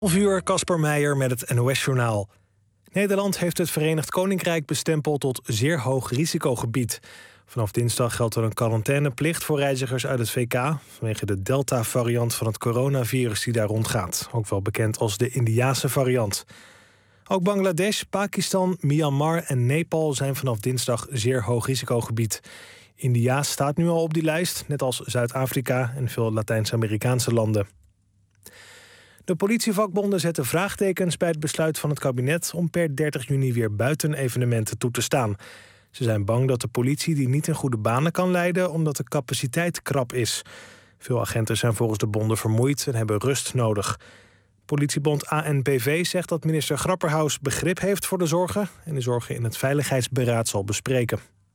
11 uur, Casper Meijer met het NOS-journaal. Nederland heeft het Verenigd Koninkrijk bestempeld tot zeer hoog risicogebied. Vanaf dinsdag geldt er een quarantaineplicht voor reizigers uit het VK... vanwege de Delta-variant van het coronavirus die daar rondgaat. Ook wel bekend als de Indiase variant. Ook Bangladesh, Pakistan, Myanmar en Nepal zijn vanaf dinsdag zeer hoog risicogebied. India staat nu al op die lijst, net als Zuid-Afrika en veel Latijns-Amerikaanse landen. De politievakbonden zetten vraagtekens bij het besluit van het kabinet om per 30 juni weer buitenevenementen toe te staan. Ze zijn bang dat de politie die niet in goede banen kan leiden omdat de capaciteit krap is. Veel agenten zijn volgens de bonden vermoeid en hebben rust nodig. Politiebond ANPV zegt dat minister Grapperhaus begrip heeft voor de zorgen en de zorgen in het Veiligheidsberaad zal bespreken.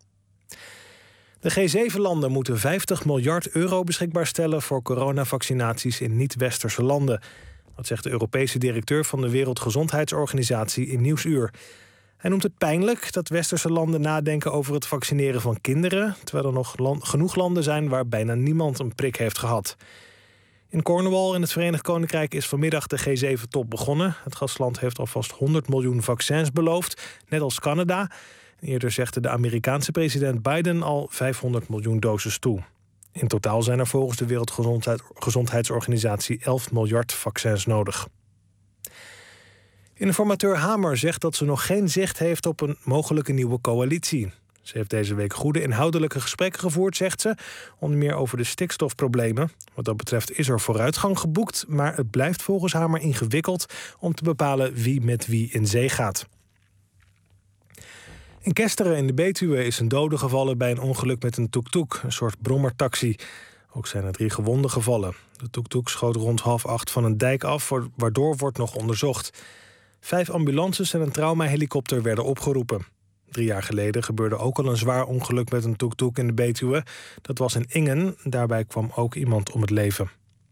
De G7-landen moeten 50 miljard euro beschikbaar stellen voor coronavaccinaties in niet-westerse landen. Dat zegt de Europese directeur van de Wereldgezondheidsorganisatie in Nieuwsuur. Hij noemt het pijnlijk dat westerse landen nadenken over het vaccineren van kinderen, terwijl er nog genoeg landen zijn waar bijna niemand een prik heeft gehad. In Cornwall in het Verenigd Koninkrijk is vanmiddag de G7-top begonnen. Het gastland heeft alvast 100 miljoen vaccins beloofd, net als Canada. Eerder zegde de Amerikaanse president Biden al 500 miljoen doses toe. In totaal zijn er volgens de Wereldgezondheidsorganisatie 11 miljard vaccins nodig. Informateur Hamer zegt dat ze nog geen zicht heeft op een mogelijke nieuwe coalitie. Ze heeft deze week goede inhoudelijke gesprekken gevoerd, zegt ze, onder meer over de stikstofproblemen. Wat dat betreft is er vooruitgang geboekt, maar het blijft volgens Hamer ingewikkeld om te bepalen wie met wie in zee gaat. In Kesteren in de Betuwe is een dode gevallen bij een ongeluk met een tuk-tuk, een soort brommertaxi. Ook zijn er 3 gewonden gevallen. De tuk-tuk schoot rond 7:30 van een dijk af, waardoor wordt nog onderzocht. 5 ambulances en een traumahelikopter werden opgeroepen. 3 jaar geleden gebeurde ook al een zwaar ongeluk met een tuk-tuk in de Betuwe. Dat was in Ingen, daarbij kwam ook iemand om het leven.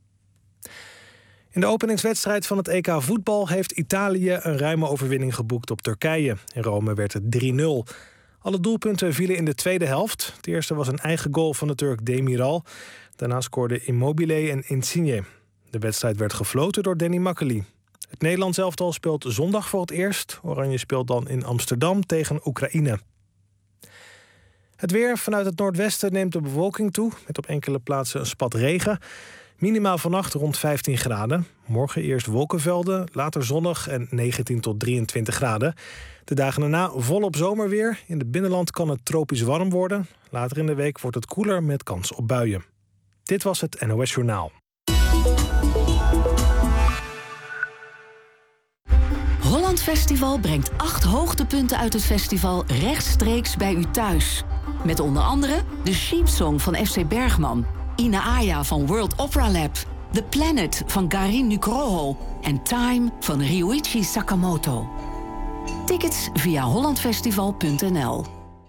In de openingswedstrijd van het EK voetbal heeft Italië een ruime overwinning geboekt op Turkije. In Rome werd het 3-0. Alle doelpunten vielen in de tweede helft. Het eerste was een eigen goal van de Turk Demiral. Daarna scoorden Immobile en Insigne. De wedstrijd werd gefloten door Danny Makkely. Het Nederlands elftal speelt zondag voor het eerst. Oranje speelt dan in Amsterdam tegen Oekraïne. Het weer. Vanuit het noordwesten neemt de bewolking toe, met op enkele plaatsen een spat regen. Minimaal vannacht rond 15 graden. Morgen eerst wolkenvelden, later zonnig en 19 tot 23 graden. De dagen daarna volop zomerweer. In het binnenland kan het tropisch warm worden. Later in de week wordt het koeler met kans op buien. Dit was het NOS Journaal. Holland Festival brengt 8 hoogtepunten uit het festival rechtstreeks bij u thuis. Met onder andere de Sheep Song van FC Bergman, Ina Aya van World Opera Lab, The Planet van Garin Nugroho en Time van Ryuichi Sakamoto. Tickets via hollandfestival.nl.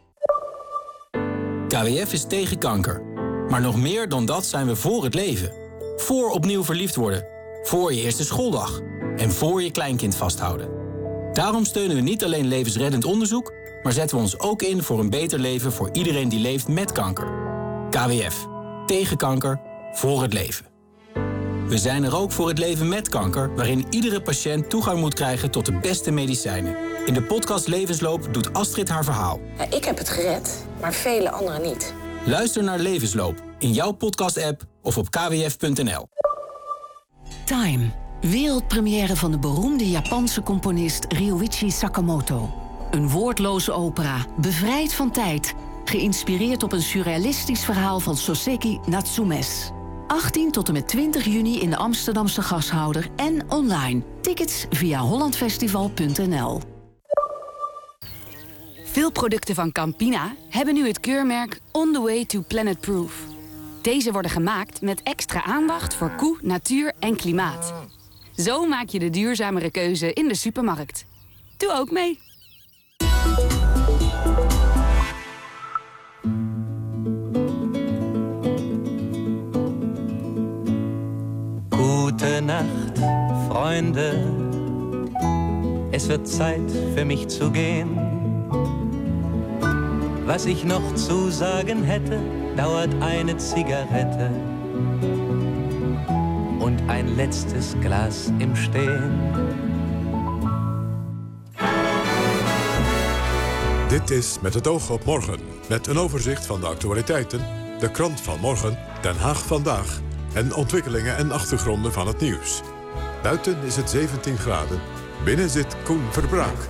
KWF is tegen kanker. Maar nog meer dan dat zijn we voor het leven. Voor opnieuw verliefd worden. Voor je eerste schooldag. En voor je kleinkind vasthouden. Daarom steunen we niet alleen levensreddend onderzoek, maar zetten we ons ook in voor een beter leven voor iedereen die leeft met kanker. KWF. Tegen kanker. Voor het leven. We zijn er ook voor het leven met kanker, waarin iedere patiënt toegang moet krijgen tot de beste medicijnen. In de podcast Levensloop doet Astrid haar verhaal. Ja, ik heb het gered, maar vele anderen niet. Luister naar Levensloop in jouw podcast-app of op kwf.nl. Time. Wereldpremière van de beroemde Japanse componist Ryuichi Sakamoto. Een woordloze opera, bevrijd van tijd. Geïnspireerd op een surrealistisch verhaal van Soseki Natsumes. 18 tot en met 20 juni in de Amsterdamse Gashouder en online. Tickets via hollandfestival.nl. Veel producten van Campina hebben nu het keurmerk On the Way to Planet Proof. Deze worden gemaakt met extra aandacht voor koe, natuur en klimaat. Zo maak je de duurzamere keuze in de supermarkt. Doe ook mee. Gute Nacht, Freunde. Es wird Zeit für mich zu gehen. Was ich noch zu sagen hätte, dauert eine Zigarette und ein letztes Glas im Stehen. Dit is Met het oog op morgen. Met een overzicht van de actualiteiten, de krant van morgen, Den Haag vandaag en ontwikkelingen en achtergronden van het nieuws. Buiten is het 17 graden. Binnen zit Koen Verbraak.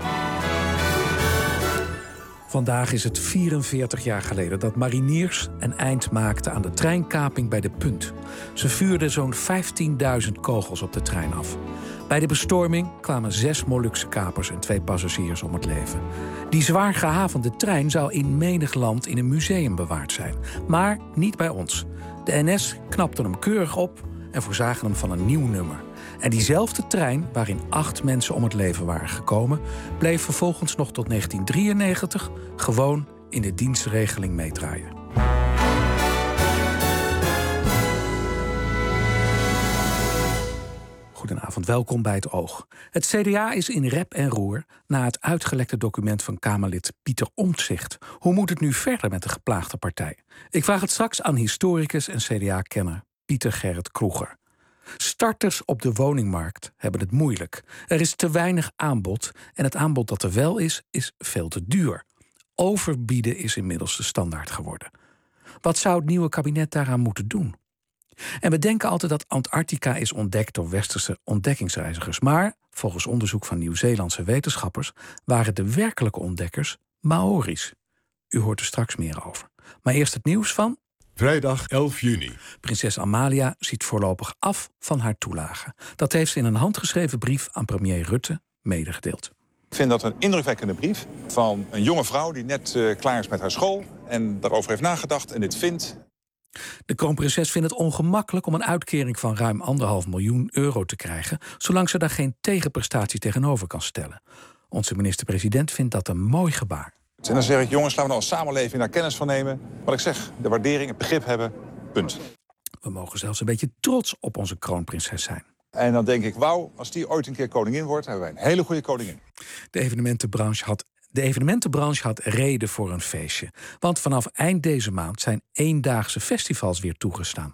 Vandaag is het 44 jaar geleden dat mariniers een eind maakten aan de treinkaping bij De Punt. Ze vuurden zo'n 15.000 kogels op de trein af. Bij de bestorming kwamen 6 Molukse kapers en 2 passagiers om het leven. Die zwaar gehavende trein zou in menig land in een museum bewaard zijn. Maar niet bij ons. De NS knapte hem keurig op en voorzagen hem van een nieuw nummer. En diezelfde trein, waarin 8 mensen om het leven waren gekomen, bleef vervolgens nog tot 1993 gewoon in de dienstregeling meedraaien. Goedenavond, welkom bij Het Oog. Het CDA is in rep en roer na het uitgelekte document van Kamerlid Pieter Omtzigt. Hoe moet het nu verder met de geplaagde partij? Ik vraag het straks aan historicus en CDA-kenner Pieter Gerrit Kroeger. Starters op de woningmarkt hebben het moeilijk. Er is te weinig aanbod en het aanbod dat er wel is veel te duur. Overbieden is inmiddels de standaard geworden. Wat zou het nieuwe kabinet daaraan moeten doen? En we denken altijd dat Antarctica is ontdekt door westerse ontdekkingsreizigers. Maar volgens onderzoek van Nieuw-Zeelandse wetenschappers waren de werkelijke ontdekkers Maori's. U hoort er straks meer over. Maar eerst het nieuws van Vrijdag 11 juni. Prinses Amalia ziet voorlopig af van haar toelage. Dat heeft ze in een handgeschreven brief aan premier Rutte medegedeeld. Ik vind dat een indrukwekkende brief van een jonge vrouw die net klaar is met haar school en daarover heeft nagedacht en dit vindt. De kroonprinses vindt het ongemakkelijk om een uitkering van ruim €1,5 miljoen te krijgen, zolang ze daar geen tegenprestatie tegenover kan stellen. Onze minister-president vindt dat een mooi gebaar. En dan zeg ik, jongens, laten we nou als samenleving daar kennis van nemen. Wat ik zeg, de waardering, het begrip hebben, punt. We mogen zelfs een beetje trots op onze kroonprinses zijn. En dan denk ik, wauw, als die ooit een keer koningin wordt, hebben wij een hele goede koningin. De evenementenbranche had reden voor een feestje. Want vanaf eind deze maand zijn eendaagse festivals weer toegestaan.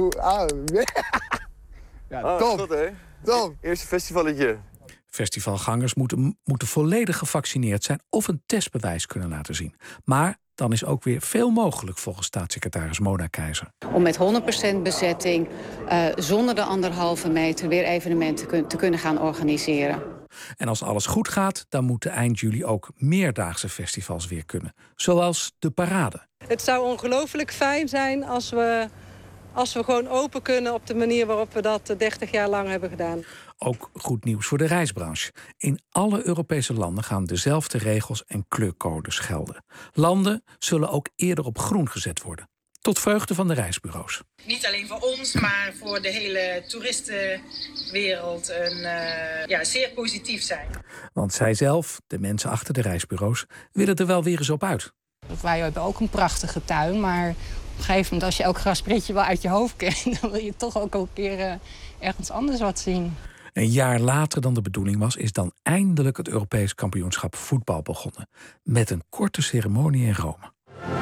Ja, top, hè? Top. Eerste festivalletje. Festivalgangers moeten volledig gevaccineerd zijn of een testbewijs kunnen laten zien. Maar dan is ook weer veel mogelijk volgens staatssecretaris Mona Keizer. Om met 100% bezetting, zonder de 1,5 meter, weer evenementen te kunnen gaan organiseren. En als alles goed gaat, dan moeten eind juli ook meerdaagse festivals weer kunnen. Zoals de Parade. Het zou ongelooflijk fijn zijn als we gewoon open kunnen op de manier waarop we dat 30 jaar lang hebben gedaan. Ook goed nieuws voor de reisbranche. In alle Europese landen gaan dezelfde regels en kleurcodes gelden. Landen zullen ook eerder op groen gezet worden. Tot vreugde van de reisbureaus. Niet alleen voor ons, maar voor de hele toeristenwereld zeer positief zijn. Want zij zelf, de mensen achter de reisbureaus, willen er wel weer eens op uit. Wij hebben ook een prachtige tuin, maar op een gegeven moment als je elk grasprietje wel uit je hoofd kent, dan wil je toch ook een keer ergens anders wat zien. Een jaar later dan de bedoeling was, is dan eindelijk het Europees kampioenschap voetbal begonnen. Met een korte ceremonie in Rome.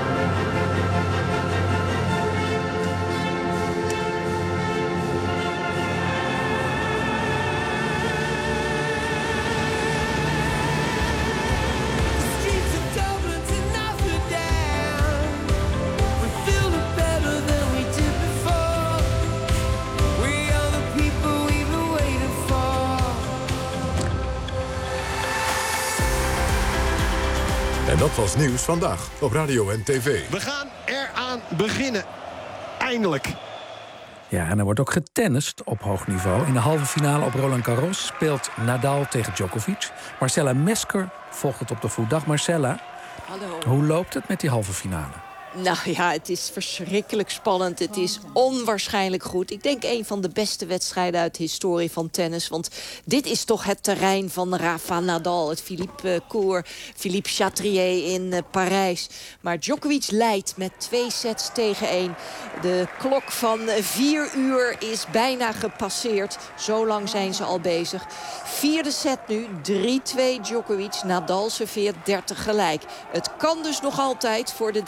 En dat was nieuws vandaag op radio en tv. We gaan eraan beginnen. Eindelijk. Ja, en er wordt ook getennist op hoog niveau. In de halve finale op Roland Garros speelt Nadal tegen Djokovic. Marcella Mesker volgt het op de voet. Dag Marcella. Hallo. Hoe loopt het met die halve finale? Nou ja, het is verschrikkelijk spannend. Het is onwaarschijnlijk goed. Ik denk een van de beste wedstrijden uit de historie van tennis. Want dit is toch het terrein van Rafa Nadal. Het Philippe Chatrier in Parijs. Maar Djokovic leidt met 2 sets tegen 1. De klok van 4 uur is bijna gepasseerd. Zo lang zijn ze al bezig. 4e set nu, 3-2 Djokovic. Nadal serveert 30 gelijk. Het kan dus nog altijd voor de 13-voudige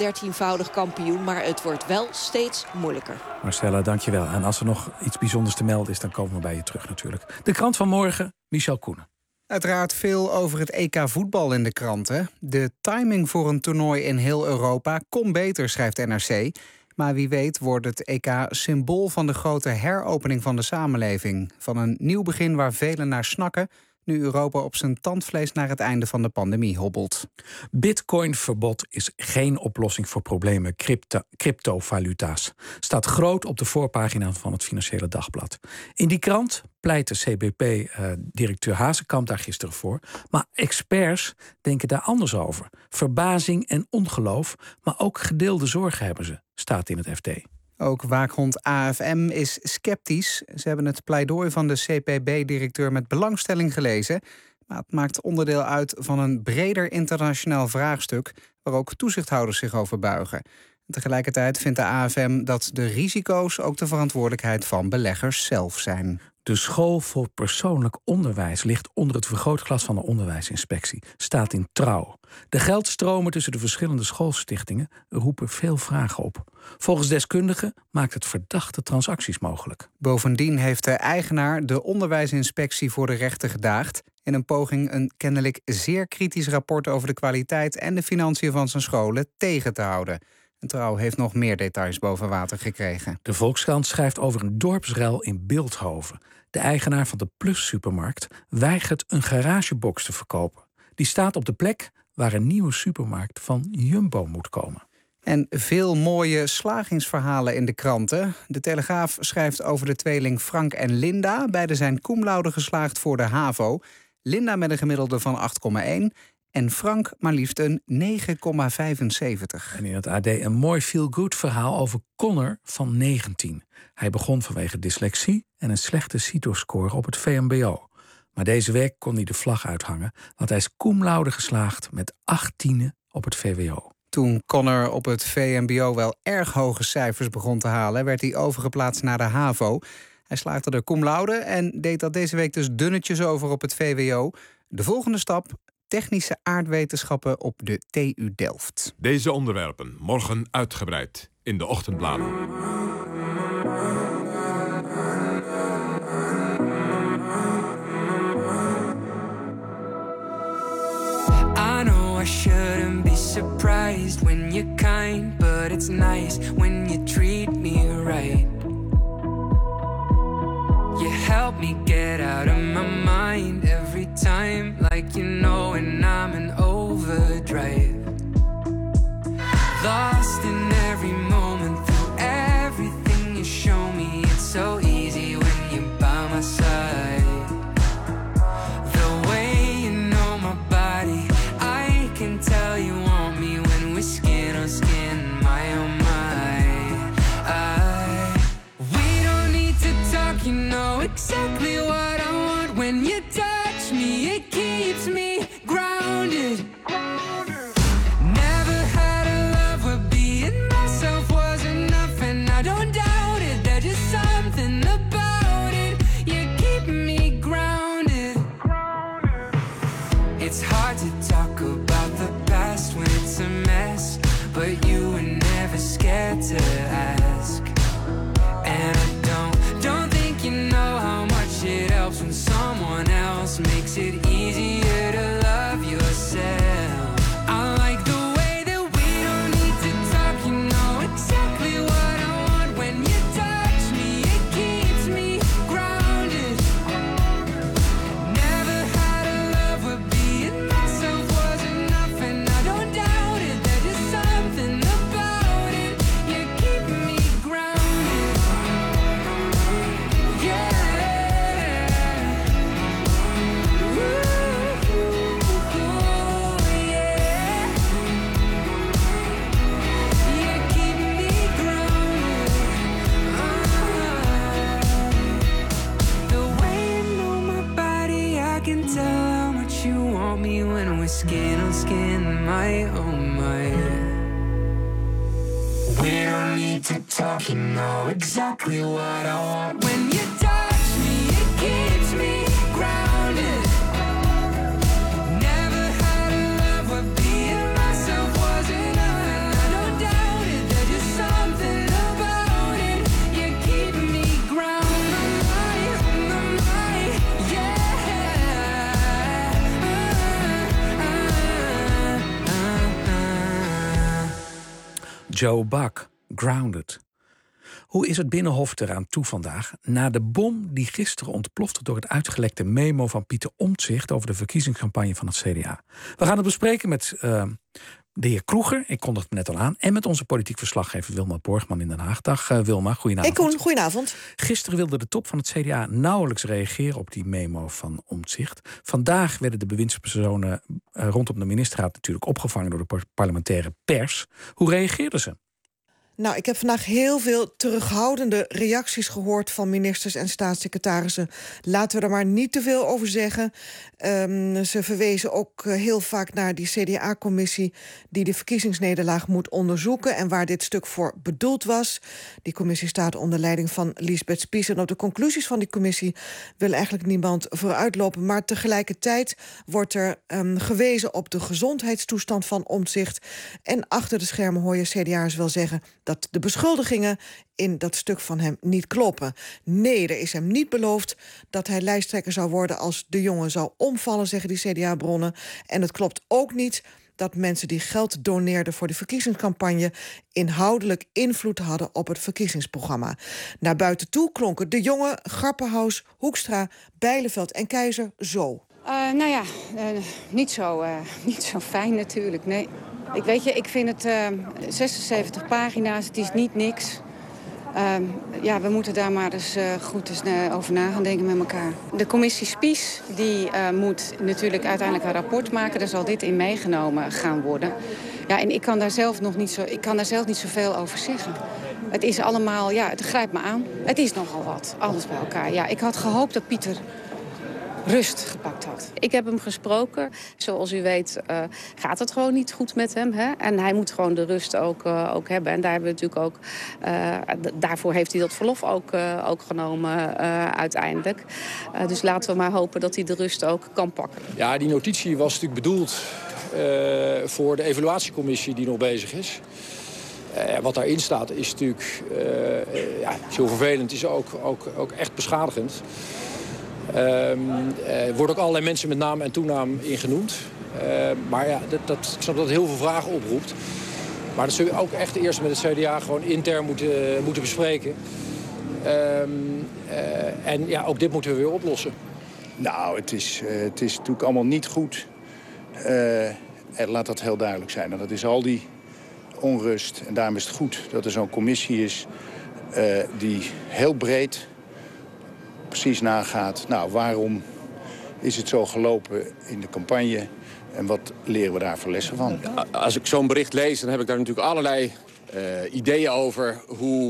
tweevoudig kampioen. Maar het wordt wel steeds moeilijker. Marcella, dankjewel. En als er nog iets bijzonders te melden is, dan komen we bij je terug natuurlijk. De krant van morgen, Michel Koenen. Uiteraard veel over het EK voetbal in de kranten. De timing voor een toernooi in heel Europa kon beter, schrijft NRC. Maar wie weet wordt het EK symbool van de grote heropening van de samenleving. Van een nieuw begin waar velen naar snakken, nu Europa op zijn tandvlees naar het einde van de pandemie hobbelt. Bitcoin-verbod is geen oplossing voor problemen cryptovaluta's. Staat groot op de voorpagina van het Financiële Dagblad. In die krant pleitte CBP-directeur Hazekamp daar gisteren voor. Maar experts denken daar anders over. Verbazing en ongeloof, maar ook gedeelde zorgen hebben ze, staat in het FD. Ook waakhond AFM is sceptisch. Ze hebben het pleidooi van de CPB-directeur met belangstelling gelezen. Maar het maakt onderdeel uit van een breder internationaal vraagstuk waar ook toezichthouders zich over buigen. En tegelijkertijd vindt de AFM dat de risico's ook de verantwoordelijkheid van beleggers zelf zijn. De School voor Persoonlijk Onderwijs ligt onder het vergrootglas van de onderwijsinspectie. Staat in Trouw. De geldstromen tussen de verschillende schoolstichtingen roepen veel vragen op. Volgens deskundigen maakt het verdachte transacties mogelijk. Bovendien heeft de eigenaar de onderwijsinspectie voor de rechter gedaagd in een poging een kennelijk zeer kritisch rapport over de kwaliteit en de financiën van zijn scholen tegen te houden. En Trouw heeft nog meer details boven water gekregen. De Volkskrant schrijft over een dorpsruil in Bilthoven. De eigenaar van de Plus-supermarkt weigert een garagebox te verkopen. Die staat op de plek waar een nieuwe supermarkt van Jumbo moet komen. En veel mooie slagingsverhalen in de kranten. De Telegraaf schrijft over de tweeling Frank en Linda. Beiden zijn cum laude geslaagd voor de HAVO. Linda met een gemiddelde van 8,1... en Frank maar liefst een 9,75. En in het AD een mooi feel-good verhaal over Connor van 19. Hij begon vanwege dyslexie en een slechte CITO-score op het VMBO. Maar deze week kon hij de vlag uithangen, want hij is cum laude geslaagd met 18 op het VWO. Toen Connor op het VMBO wel erg hoge cijfers begon te halen, werd hij overgeplaatst naar de HAVO. Hij slaagde er cum laude en deed dat deze week dus dunnetjes over op het VWO. De volgende stap: technische aardwetenschappen op de TU Delft. Deze onderwerpen morgen uitgebreid in de ochtendbladen. I know I shouldn't be surprised when you're kind, but it's nice when you treat me right. You help me get out of my mind every time, like you know when I'm in overdrive. Lost in every moment, through everything you show me. It's so easy when you're by my side. The way you know my body, I can tell you want me when we're skin on skin, my oh my. We don't need to talk, you know exactly what I want. When you touch me, it keeps me grounded. Never had a love where being myself was enough, and I don't doubt it. There's just something about it. You keep me grounded. It's hard to talk about the past when it's a mess, but you were never scared to ask. And I don't think you know how much it helps when someone else makes it easier to love yourself. I like the way that we don't need to talk, you know exactly what I want. When you touch me, it keeps me grounded. Never had a love where being myself was enough, and I don't doubt it. There's just something about it. You keep me grounded. Yeah. Skin on skin, my oh my. We don't need to talk, you know exactly what I want. When you touch me, it keeps me grounded. Never had a love where being myself was enough, and I don't doubt Joe Buck, Grounded. Hoe is het Binnenhof eraan toe vandaag na de bom die gisteren ontplofte door het uitgelekte memo van Pieter Omtzigt over de verkiezingscampagne van het CDA? We gaan het bespreken met de heer Kroeger, ik kondigde het net al aan, en met onze politiek verslaggever Wilma Borgman in Den Haag. Dag Wilma, goedenavond. Goedenavond. Gisteren wilde de top van het CDA nauwelijks reageren op die memo van Omtzigt. Vandaag werden de bewindspersonen rondom de ministerraad natuurlijk opgevangen door de parlementaire pers. Hoe reageerden ze? Nou, ik heb vandaag heel veel terughoudende reacties gehoord van ministers en staatssecretarissen. Laten we er maar niet te veel over zeggen. Ze verwezen ook heel vaak naar die CDA-commissie die de verkiezingsnederlaag moet onderzoeken en waar dit stuk voor bedoeld was. Die commissie staat onder leiding van Liesbeth Spies. En op de conclusies van die commissie wil eigenlijk niemand vooruitlopen. Maar tegelijkertijd wordt er gewezen op de gezondheidstoestand van Omtzigt. En achter de schermen hoor je CDA'ers wel zeggen dat de beschuldigingen in dat stuk van hem niet kloppen. Nee, er is hem niet beloofd dat hij lijsttrekker zou worden als De Jonge zou omvallen, zeggen die CDA-bronnen. En het klopt ook niet dat mensen die geld doneerden voor de verkiezingscampagne inhoudelijk invloed hadden op het verkiezingsprogramma. Naar buiten toe klonken De Jonge, Grapperhaus, Hoekstra, Bijleveld en Keizer zo. Niet zo fijn natuurlijk, nee. Ik vind het 76 pagina's, het is niet niks. We moeten daar maar eens goed over na gaan denken met elkaar. De commissie Spies die moet natuurlijk uiteindelijk een rapport maken. Daar zal dit in meegenomen gaan worden. Ja, en ik kan daar zelf niet zoveel over zeggen. Het is allemaal, het grijpt me aan. Het is nogal wat, alles bij elkaar. Ja, ik had gehoopt dat Pieter rust gepakt had. Ik heb hem gesproken. Zoals u weet gaat het gewoon niet goed met hem. Hè? En hij moet gewoon de rust ook hebben. En daar hebben we natuurlijk ook, daarvoor heeft hij dat verlof ook genomen uiteindelijk. Dus laten we maar hopen dat hij de rust ook kan pakken. Ja, die notitie was natuurlijk bedoeld voor de evaluatiecommissie die nog bezig is. Wat daarin staat is natuurlijk zo vervelend, is ook echt beschadigend. Er worden ook allerlei mensen met naam en toenaam ingenoemd. Maar ja, ik snap dat het heel veel vragen oproept. Maar dat zul je ook echt eerst met het CDA gewoon intern moeten bespreken. En ja, ook dit moeten we weer oplossen. Nou, het is natuurlijk allemaal niet goed. Laat dat heel duidelijk zijn. En dat is al die onrust. En daarom is het goed dat er zo'n commissie is die heel breed precies nagaat. Nou, waarom is het zo gelopen in de campagne en wat leren we daar voor lessen van? Als ik zo'n bericht lees, dan heb ik daar natuurlijk allerlei ideeën over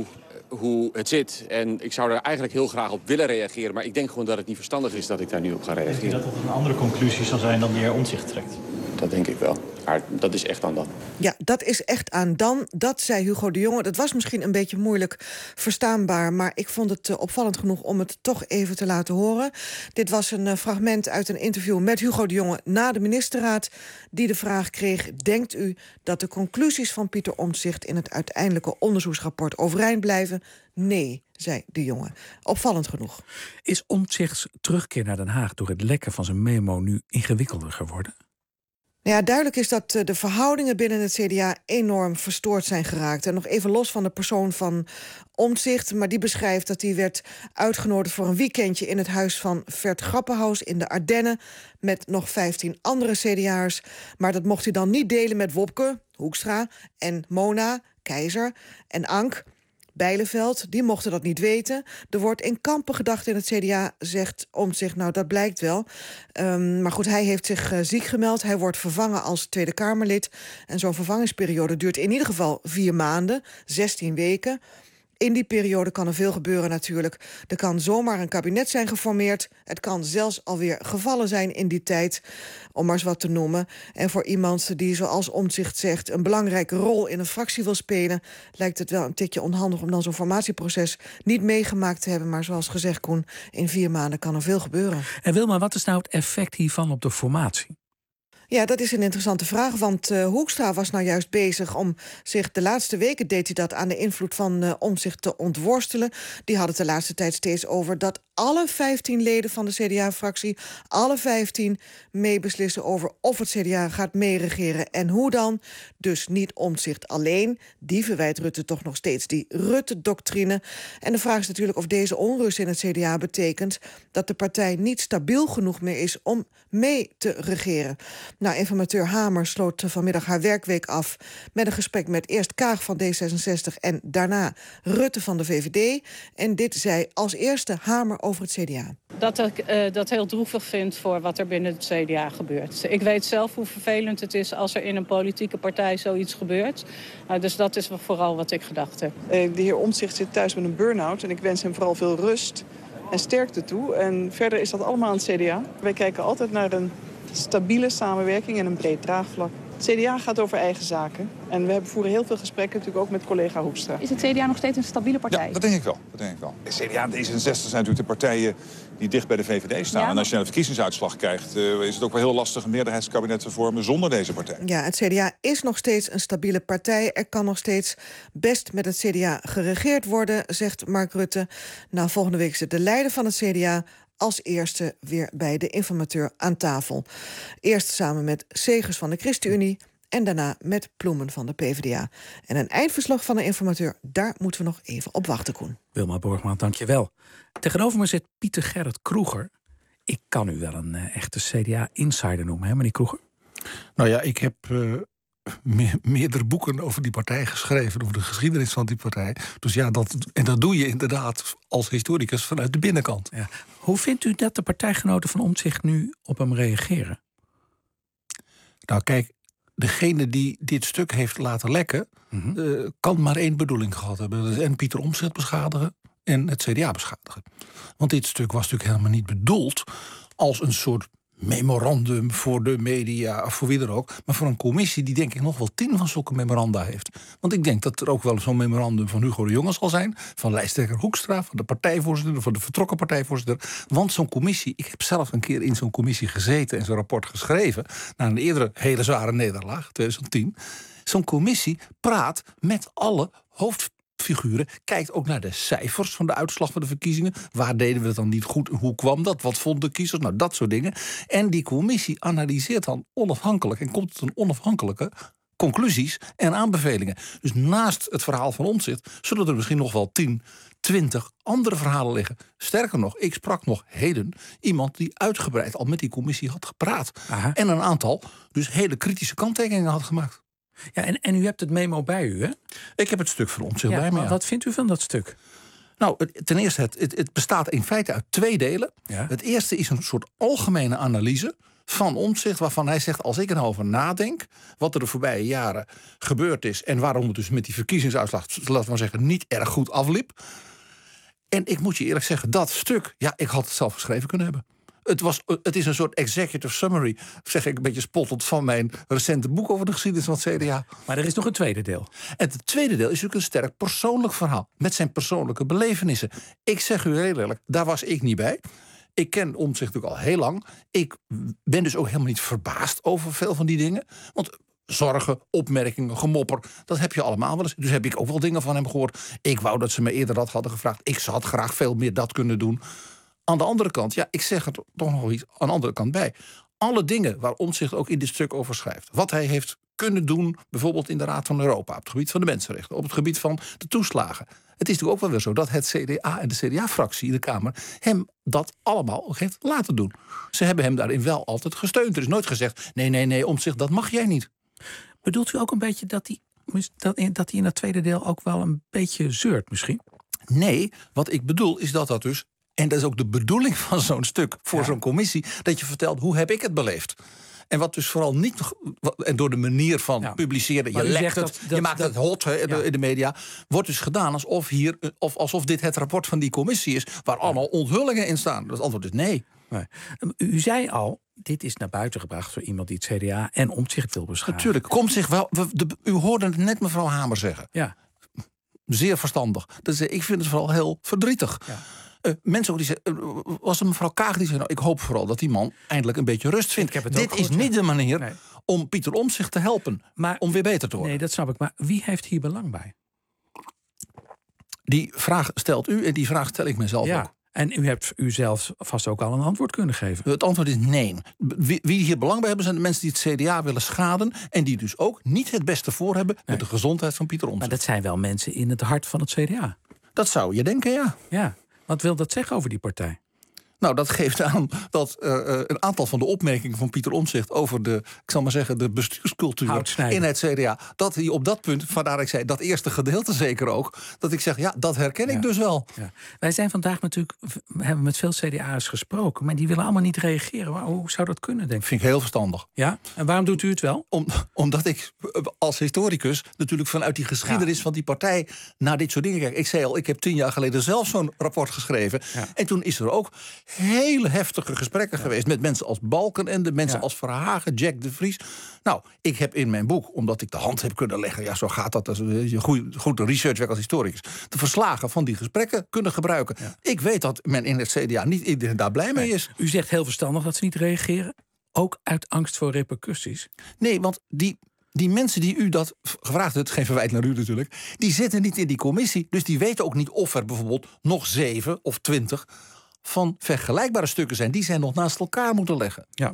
hoe het zit. En ik zou er eigenlijk heel graag op willen reageren, maar ik denk gewoon dat het niet verstandig is dat ik daar nu op ga reageren. Denk je dat het een andere conclusie zal zijn dan die heer Omtzigt trekt? Dat denk ik wel. Maar dat is echt aan dan. Ja, dat is echt aan dan. Dat zei Hugo de Jonge. Dat was misschien een beetje moeilijk verstaanbaar, maar ik vond het opvallend genoeg om het toch even te laten horen. Dit was een fragment uit een interview met Hugo de Jonge na de ministerraad, die de vraag kreeg: denkt u dat de conclusies van Pieter Omtzigt in het uiteindelijke onderzoeksrapport overeind blijven? Nee, zei de Jonge. Opvallend genoeg. Is Omtzigts terugkeer naar Den Haag door het lekken van zijn memo nu ingewikkelder geworden? Ja, duidelijk is dat de verhoudingen binnen het CDA enorm verstoord zijn geraakt. En nog even los van de persoon van Omtzigt, maar die beschrijft dat hij werd uitgenodigd voor een weekendje in het huis van Vert Grapperhaus in de Ardennen met nog 15 andere CDA'ers. Maar dat mocht hij dan niet delen met Wopke, Hoekstra en Mona, Keizer en Ank. Bijleveld, die mochten dat niet weten. Er wordt in kampen gedacht in het CDA, zegt Omtzigt. Nou, dat blijkt wel. Maar goed, hij heeft zich ziek gemeld. Hij wordt vervangen als Tweede Kamerlid. En zo'n vervangingsperiode duurt in ieder geval 4 maanden, 16 weken. In die periode kan er veel gebeuren natuurlijk. Er kan zomaar een kabinet zijn geformeerd. Het kan zelfs alweer gevallen zijn in die tijd, om maar eens wat te noemen. En voor iemand die, zoals Omtzigt zegt, een belangrijke rol in een fractie wil spelen, lijkt het wel een tikje onhandig om dan zo'n formatieproces niet meegemaakt te hebben. Maar zoals gezegd, Koen, in 4 maanden kan er veel gebeuren. En Wilma, wat is nou het effect hiervan op de formatie? Ja, dat is een interessante vraag, want Hoekstra was nou juist bezig om zich de laatste weken, deed hij dat, aan de invloed van Omtzigt te ontworstelen. Die had het de laatste tijd steeds over dat alle 15 leden van de CDA-fractie, alle 15 meebeslissen over of het CDA gaat meeregeren en hoe dan. Dus niet Omtzigt alleen. Die verwijt Rutte toch nog steeds die Rutte-doctrine. En de vraag is natuurlijk of deze onrust in het CDA betekent dat de partij niet stabiel genoeg meer is om mee te regeren. Nou, informateur Hamer sloot vanmiddag haar werkweek af met een gesprek met eerst Kaag van D66 en daarna Rutte van de VVD. En dit zei als eerste Hamer over het CDA. Dat ik dat heel droevig vind voor wat er binnen het CDA gebeurt. Ik weet zelf hoe vervelend het is als er in een politieke partij zoiets gebeurt. Dus dat is vooral wat ik gedacht heb. De heer Omtzigt zit thuis met een burn-out en ik wens hem vooral veel rust en sterkte toe. En verder is dat allemaal aan het CDA. Wij kijken altijd naar een stabiele samenwerking en een breed draagvlak. Het CDA gaat over eigen zaken. En we voeren heel veel gesprekken, natuurlijk ook met collega Hoekstra. Is het CDA nog steeds een stabiele partij? Ja, dat denk ik wel. De CDA en D66 zijn natuurlijk de partijen die dicht bij de VVD staan. Ja, en als je een verkiezingsuitslag krijgt, is het ook wel heel lastig een meerderheidskabinet te vormen zonder deze partij. Ja, het CDA is nog steeds een stabiele partij. Er kan nog steeds best met het CDA geregeerd worden, zegt Mark Rutte. Nou, volgende week zit de leider van het CDA als eerste weer bij de informateur aan tafel. Eerst samen met Segers van de ChristenUnie en daarna met Ploemen van de PvdA. En een eindverslag van de informateur, daar moeten we nog even op wachten, Koen. Wilma Borgman, dank je wel. Tegenover me zit Pieter Gerrit Kroeger. Ik kan u wel een echte CDA-insider noemen, hè, meneer Kroeger? Nou ja, ik heb meerdere boeken over die partij geschreven, over de geschiedenis van die partij. Dus ja, dat doe je inderdaad als historicus vanuit de binnenkant. Ja. Hoe vindt u dat de partijgenoten van Omtzigt nu op hem reageren? Nou kijk, degene die dit stuk heeft laten lekken, kan maar één bedoeling gehad hebben. Dat is en Pieter Omtzigt beschadigen en het CDA beschadigen. Want dit stuk was natuurlijk helemaal niet bedoeld als een soort memorandum voor de media of voor wie er ook, maar voor een commissie die denk ik nog wel 10 van zulke memoranda heeft. Want ik denk dat er ook wel zo'n memorandum van Hugo de Jonge zal zijn, van lijsttrekker Hoekstra, van de partijvoorzitter, van de vertrokken partijvoorzitter. Want zo'n commissie, ik heb zelf een keer in zo'n commissie gezeten en zo'n rapport geschreven, na een eerdere hele zware nederlaag, 2010. Zo'n commissie praat met alle hoofdfiguren, kijkt ook naar de cijfers van de uitslag van de verkiezingen. Waar deden we het dan niet goed? Hoe kwam dat? Wat vonden de kiezers? Nou, dat soort dingen. En die commissie analyseert dan onafhankelijk en komt tot een onafhankelijke conclusies en aanbevelingen. Dus naast het verhaal van Omtzigt zullen er misschien nog wel 10, 20 andere verhalen liggen. Sterker nog, ik sprak nog heden iemand die uitgebreid al met die commissie had gepraat. Aha. En een aantal dus hele kritische kanttekeningen had gemaakt. Ja, en u hebt het memo bij u, hè? Ik heb het stuk van Omtzigt bij me. Maar wat vindt u van dat stuk? Nou, ten eerste, het bestaat in feite uit 2 delen. Ja. Het eerste is een soort algemene analyse van Omtzigt, waarvan hij zegt, als ik er nou over nadenk, wat er de voorbije jaren gebeurd is en waarom het dus met die verkiezingsuitslag, laten we maar zeggen, niet erg goed afliep. En ik moet je eerlijk zeggen, dat stuk, ja, ik had het zelf geschreven kunnen hebben. Het is een soort executive summary, zeg ik een beetje spottend, van mijn recente boek over de geschiedenis van het CDA. Maar er is nog een tweede deel. En het tweede deel is natuurlijk een sterk persoonlijk verhaal, met zijn persoonlijke belevenissen. Ik zeg u heel eerlijk, daar was ik niet bij. Ik ken Omtzigt natuurlijk al heel lang. Ik ben dus ook helemaal niet verbaasd over veel van die dingen. Want zorgen, opmerkingen, gemopper, dat heb je allemaal wel eens. Dus heb ik ook wel dingen van hem gehoord. Ik wou dat ze me eerder dat hadden gevraagd. Ik had graag veel meer dat kunnen doen. Aan de andere kant, ja, ik zeg er toch nog iets aan de andere kant bij. Alle dingen waar Omtzigt ook in dit stuk over schrijft. Wat hij heeft kunnen doen, bijvoorbeeld in de Raad van Europa, op het gebied van de mensenrechten, op het gebied van de toeslagen. Het is natuurlijk ook wel weer zo dat het CDA en de CDA-fractie in de Kamer hem dat allemaal ook heeft laten doen. Ze hebben hem daarin wel altijd gesteund. Er is nooit gezegd, nee, Omtzigt, dat mag jij niet. Bedoelt u ook een beetje dat hij in dat tweede deel ook wel een beetje zeurt misschien? Nee, wat ik bedoel is dat dus, en dat is ook de bedoeling van zo'n stuk voor zo'n commissie, dat je vertelt, hoe heb ik het beleefd? En wat dus vooral niet, en door de manier van publiceren, je lekt het, je maakt het hot in de media, wordt dus gedaan alsof dit het rapport van die commissie is, waar allemaal onthullingen in staan. Het antwoord is nee. U zei al, dit is naar buiten gebracht door iemand die het CDA en Omtzigt wil beschadigen. Natuurlijk, komt zich wel. U hoorde het net mevrouw Hamer zeggen. Ja. Zeer verstandig. Dus ik vind het vooral heel verdrietig. Ja. Mensen ook die zeggen, was het mevrouw Kaag die zei, nou, ik hoop vooral dat die man eindelijk een beetje rust vindt. Dit is niet de manier om Pieter Omtzigt te helpen, om weer beter te worden. Nee, dat snap ik. Maar wie heeft hier belang bij? Die vraag stelt u en die vraag stel ik mezelf ook. En u hebt u zelf vast ook al een antwoord kunnen geven. Het antwoord is nee. Wie hier belang bij hebben zijn de mensen die het CDA willen schaden en die dus ook niet het beste voor hebben met de gezondheid van Pieter Omtzigt. Maar dat zijn wel mensen in het hart van het CDA. Dat zou je denken, ja. Ja. Wat wil dat zeggen over die partij? Nou, dat geeft aan dat een aantal van de opmerkingen van Pieter Omtzigt over de bestuurscultuur in het CDA, dat hij op dat punt, vandaar ik zei, dat eerste gedeelte zeker ook, dat ik zeg, ja, dat herken ik dus wel. Ja. Wij zijn vandaag natuurlijk, we hebben met veel CDA'ers gesproken, maar die willen allemaal niet reageren. Hoe zou dat kunnen, denk ik? Vind ik heel verstandig. Ja? En waarom doet u het wel? Omdat ik als historicus natuurlijk vanuit die geschiedenis van die partij naar dit soort dingen kijk. Ik zei al, ik heb 10 jaar geleden zelf zo'n rapport geschreven. Ja. En toen is er ook hele heftige gesprekken geweest met mensen als Balkenende, mensen als Verhagen, Jack de Vries. Nou, ik heb in mijn boek, omdat ik de hand heb kunnen leggen, ja, zo gaat dat als je goed researchwerk als historicus, de verslagen van die gesprekken kunnen gebruiken. Ja. Ik weet dat men in het CDA niet iedereen daar blij mee is. U zegt heel verstandig dat ze niet reageren, ook uit angst voor repercussies. Nee, want die mensen die u dat gevraagd heeft, geen verwijt naar u natuurlijk, die zitten niet in die commissie, dus die weten ook niet of er bijvoorbeeld nog 7 of 20 van vergelijkbare stukken zijn. Die zijn nog naast elkaar moeten leggen. Ja,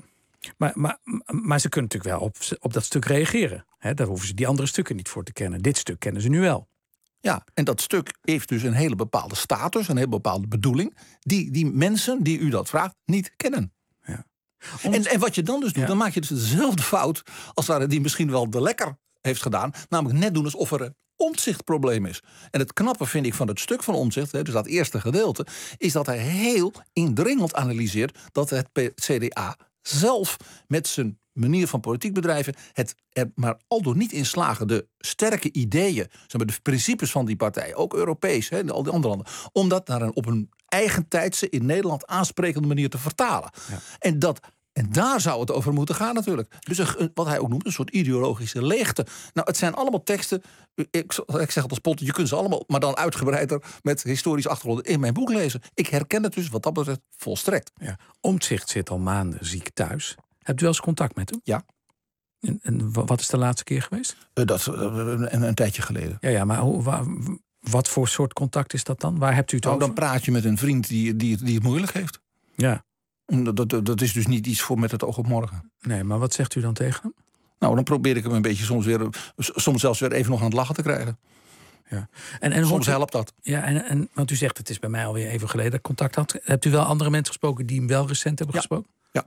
maar ze kunnen natuurlijk wel op dat stuk reageren. Daar hoeven ze die andere stukken niet voor te kennen. Dit stuk kennen ze nu wel. Ja, en dat stuk heeft dus een hele bepaalde status, een hele bepaalde bedoeling, die mensen die u dat vraagt niet kennen. Ja. En wat je dan dus doet, dan maak je dus dezelfde fout als die misschien wel de Lekker heeft gedaan, namelijk net doen alsof er een Omtzigt-probleem is. En het knappe vind ik van het stuk van Omtzigt, dus dat eerste gedeelte, is dat hij heel indringend analyseert dat het CDA zelf met zijn manier van politiek bedrijven het er maar aldoor niet in slagen de sterke ideeën, de principes van die partij, ook Europees, al die andere landen, om dat naar op een eigentijdse, in Nederland aansprekende manier te vertalen. Ja. En daar zou het over moeten gaan natuurlijk. Dus wat hij ook noemt, een soort ideologische leegte. Nou, het zijn allemaal teksten, ik zeg het als pot, je kunt ze allemaal, maar dan uitgebreider met historische achtergronden in mijn boek lezen. Ik herken het dus wat dat betreft volstrekt. Ja. Omtzigt zit al maanden ziek thuis. Hebt u wel eens contact met hem? Ja. En wat is de laatste keer geweest? Een tijdje geleden. Ja, maar wat voor soort contact is dat dan? Waar hebt u het over? Dan praat je met een vriend die het moeilijk heeft. Ja. Dat is dus niet iets voor met het oog op morgen. Nee, maar wat zegt u dan tegen hem? Nou, dan probeer ik hem een beetje soms zelfs weer even nog aan het lachen te krijgen. Ja. En soms helpt dat. Ja, want u zegt, het is bij mij alweer even geleden dat ik contact had. Hebt u wel andere mensen gesproken die hem wel recent hebben gesproken? Ja.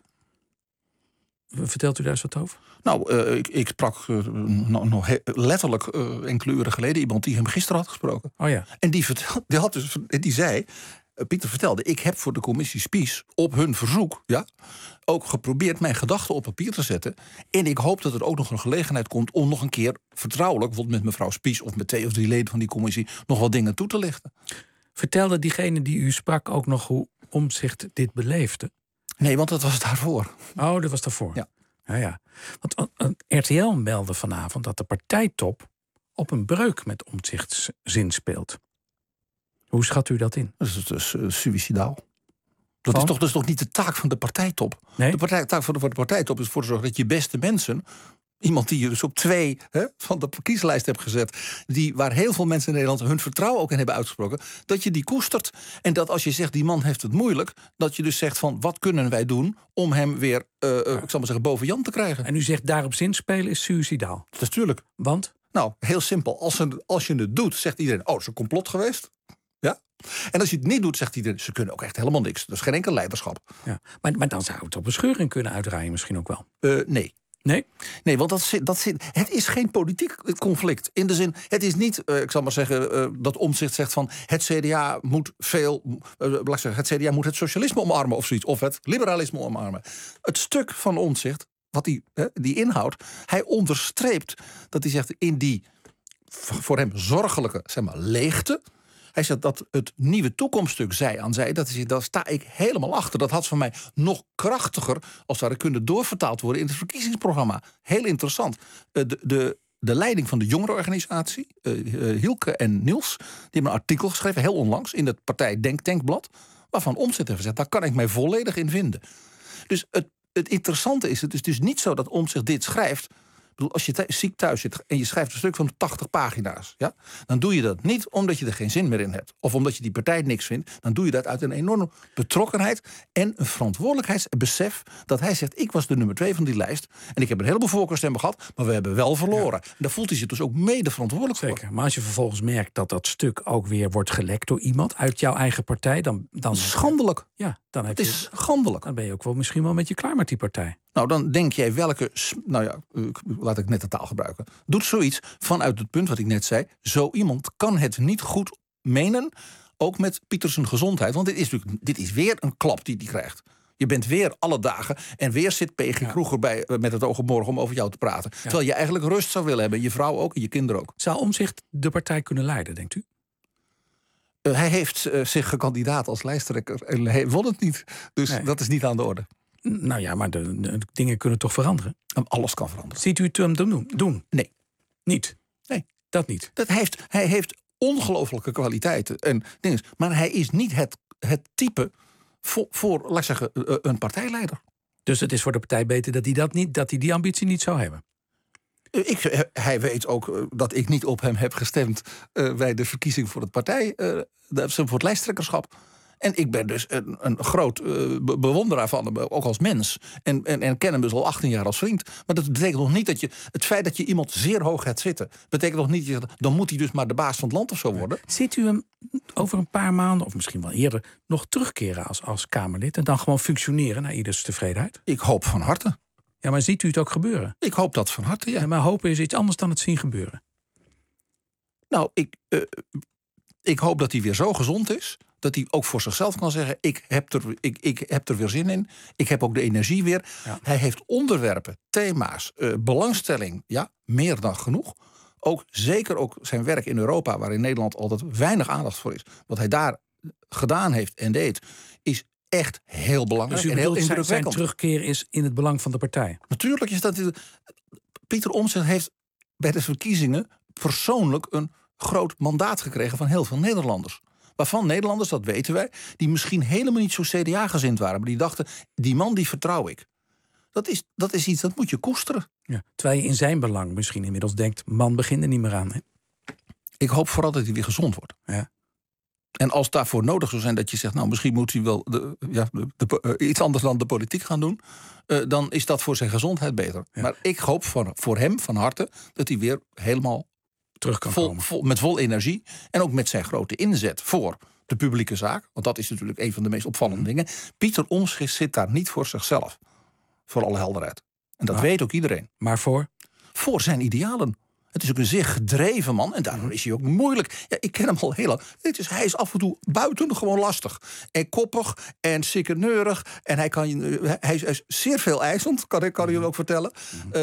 Vertelt u daar eens wat over? Nou, ik sprak nog letterlijk enkele uren geleden iemand die hem gisteren had gesproken. Oh ja. En die zei, Pieter vertelde, ik heb voor de commissie Spies op hun verzoek ook geprobeerd mijn gedachten op papier te zetten. En ik hoop dat er ook nog een gelegenheid komt om nog een keer vertrouwelijk, bijvoorbeeld met mevrouw Spies of met 2 of 3 leden van die commissie, nog wat dingen toe te lichten. Vertelde diegene die u sprak ook nog hoe Omtzigt dit beleefde? Nee, want dat was daarvoor. Oh, dat was daarvoor. Ja. Want RTL meldde vanavond dat de partijtop op een breuk met Omtzigts zin speelt. Hoe schat u dat in? Dat is dus suïcidaal. Dat is toch niet de taak van de partijtop? Nee? De taak voor de partijtop is ervoor te zorgen dat je beste mensen, iemand die je dus op 2 van de kieslijst hebt gezet, waar heel veel mensen in Nederland hun vertrouwen ook in hebben uitgesproken, dat je die koestert. En dat als je zegt, die man heeft het moeilijk, dat je dus zegt van, wat kunnen wij doen om hem weer, ik zal maar zeggen, boven Jan te krijgen. En u zegt, daarop zinspelen is suïcidaal? Dat is natuurlijk. Want? Nou, heel simpel. Als je het doet, zegt iedereen, het is een complot geweest. Ja? En als je het niet doet, zegt iedereen, ze kunnen ook echt helemaal niks. Dat is geen enkel leiderschap. Ja. Maar dan zou het op een scheuring kunnen uitdraaien misschien ook wel. Nee. Nee, want het is geen politiek conflict. In de zin, het is niet, ik zal maar zeggen, dat Omtzigt zegt van het CDA moet het CDA moet het socialisme omarmen of zoiets, of het liberalisme omarmen. Het stuk van Omtzigt, wat die inhoudt, hij onderstreept dat hij zegt in die voor hem zorgelijke, leegte. Hij zegt dat het nieuwe toekomststuk zij aan zij, daar sta ik helemaal achter. Dat had van mij nog krachtiger als het ware kunnen doorvertaald worden in het verkiezingsprogramma. Heel interessant. de leiding van de jongerenorganisatie, Hielke en Niels, die hebben een artikel geschreven, heel onlangs, in het partij Denktankblad, waarvan Omtzigt heeft gezegd, daar kan ik mij volledig in vinden. Dus het interessante is, het is dus niet zo dat Omtzigt dit schrijft. Ik bedoel, als je ziek thuis zit en je schrijft een stuk van 80 pagina's, ja, dan doe je dat niet omdat je er geen zin meer in hebt. Of omdat je die partij niks vindt. Dan doe je dat uit een enorme betrokkenheid en een verantwoordelijkheidsbesef dat hij zegt, ik was de nummer 2 van die lijst en ik heb een heleboel voorkeurstemmen gehad, maar we hebben wel verloren. En daar voelt hij zich dus ook mede verantwoordelijk voor. Zeker. Maar als je vervolgens merkt dat stuk ook weer wordt gelekt door iemand uit jouw eigen partij, dan schandelijk. Ja, dan het is schandelijk. Dan ben je ook wel misschien wel met je klaar met die partij. Nou, dan denk jij welke, laat ik net de taal gebruiken, doet zoiets vanuit het punt wat ik net zei. Zo iemand kan het niet goed menen, ook met Pietersen gezondheid. Want dit is weer een klap die hij krijgt. Je bent weer alle dagen en weer zit P.G. Kroeger bij met het oog op morgen om over jou te praten. Ja. Terwijl je eigenlijk rust zou willen hebben, je vrouw ook en je kinderen ook. Zou Omtzigt de partij kunnen leiden, denkt u? Hij heeft zich gekandidaat als lijsttrekker en hij won het niet. Dus dat is niet aan de orde. Nou ja, maar de dingen kunnen toch veranderen? Alles kan veranderen. Ziet u het hem doen? Nee. Niet? Nee. Dat niet? Hij heeft ongelooflijke kwaliteiten en dingen. Maar hij is niet het type voor laat ik zeggen, een partijleider. Dus het is voor de partij beter dat hij die ambitie niet zou hebben? Hij weet ook dat ik niet op hem heb gestemd bij de verkiezing voor voor het lijsttrekkerschap. En ik ben dus een groot bewonderaar van hem, ook als mens. En ken hem dus al 18 jaar als vriend. Maar dat betekent nog niet dat het feit dat je iemand zeer hoog gaat zitten, betekent nog niet dat dan moet hij dus maar de baas van het land of zo worden. Ziet u hem over een paar maanden, of misschien wel eerder, nog terugkeren als Kamerlid en dan gewoon functioneren naar ieders tevredenheid? Ik hoop van harte. Ja, maar ziet u het ook gebeuren? Ik hoop dat van harte, ja. Maar hopen is iets anders dan het zien gebeuren. Nou, ik hoop dat hij weer zo gezond is dat hij ook voor zichzelf kan zeggen, ik heb er weer zin in. Ik heb ook de energie weer. Ja. Hij heeft onderwerpen, thema's, belangstelling, ja, meer dan genoeg. Zeker ook zijn werk in Europa, waar in Nederland altijd weinig aandacht voor is. Wat hij daar gedaan heeft en deed, is echt heel belangrijk dus en heel indrukwekkend. Zijn terugkeer is in het belang van de partij? Natuurlijk is dat. Pieter Omtzigt heeft bij de verkiezingen persoonlijk een groot mandaat gekregen van heel veel Nederlanders. Waarvan Nederlanders, dat weten wij, die misschien helemaal niet zo CDA-gezind waren, maar die dachten, die man die vertrouw ik. Dat is iets, dat moet je koesteren. Ja, terwijl je in zijn belang misschien inmiddels denkt, man, begin er niet meer aan. Hè? Ik hoop vooral dat hij weer gezond wordt. Ja. En als daarvoor nodig zou zijn dat je zegt, nou, misschien moet hij wel iets anders dan de politiek gaan doen, dan is dat voor zijn gezondheid beter. Ja. Maar ik hoop voor hem van harte dat hij weer helemaal terug kan komen. Met vol energie en ook met zijn grote inzet voor de publieke zaak. Want dat is natuurlijk een van de meest opvallende dingen. Pieter Omtzigt zit daar niet voor zichzelf. Voor alle helderheid. En dat weet ook iedereen. Maar voor zijn idealen. Het is ook een zeer gedreven man. En daardoor is hij ook moeilijk. Ja, ik ken hem al heel lang. Hij is af en toe buitengewoon lastig. En koppig en sikkeneurig. En hij is zeer veel eisend, kan ik je ook vertellen.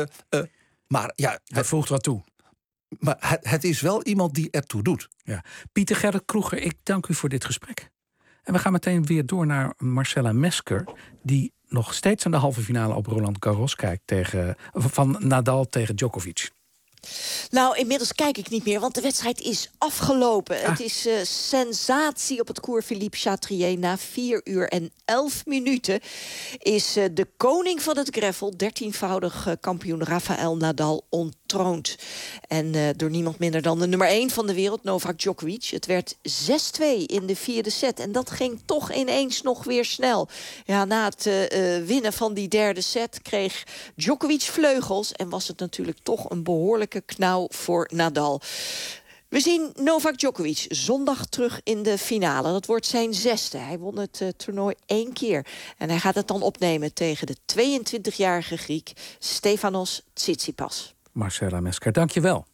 Maar ja, hij voegt wat toe. Maar het is wel iemand die ertoe doet. Ja. Pieter Gerrit Kroeger, ik dank u voor dit gesprek. En we gaan meteen weer door naar Marcella Mesker, die nog steeds aan de halve finale op Roland Garros kijkt van Nadal tegen Djokovic. Nou, inmiddels kijk ik niet meer, want de wedstrijd is afgelopen. Het is sensatie op het Cours Philippe Chatrier. Na 4 uur en 11 minuten is de koning van het gravel, 13-voudig kampioen Rafael Nadal, ontroond. En door niemand minder dan de nummer 1 van de wereld, Novak Djokovic. Het werd 6-2 in de 4e set. En dat ging toch ineens nog weer snel. Ja, na het winnen van die 3e set kreeg Djokovic vleugels. En was het natuurlijk toch een behoorlijke knauw voor Nadal. We zien Novak Djokovic zondag terug in de finale. Dat wordt zijn 6e. Hij won het toernooi 1 keer. En hij gaat het dan opnemen tegen de 22-jarige Griek Stefanos Tsitsipas. Marcella Mesker, dank je wel.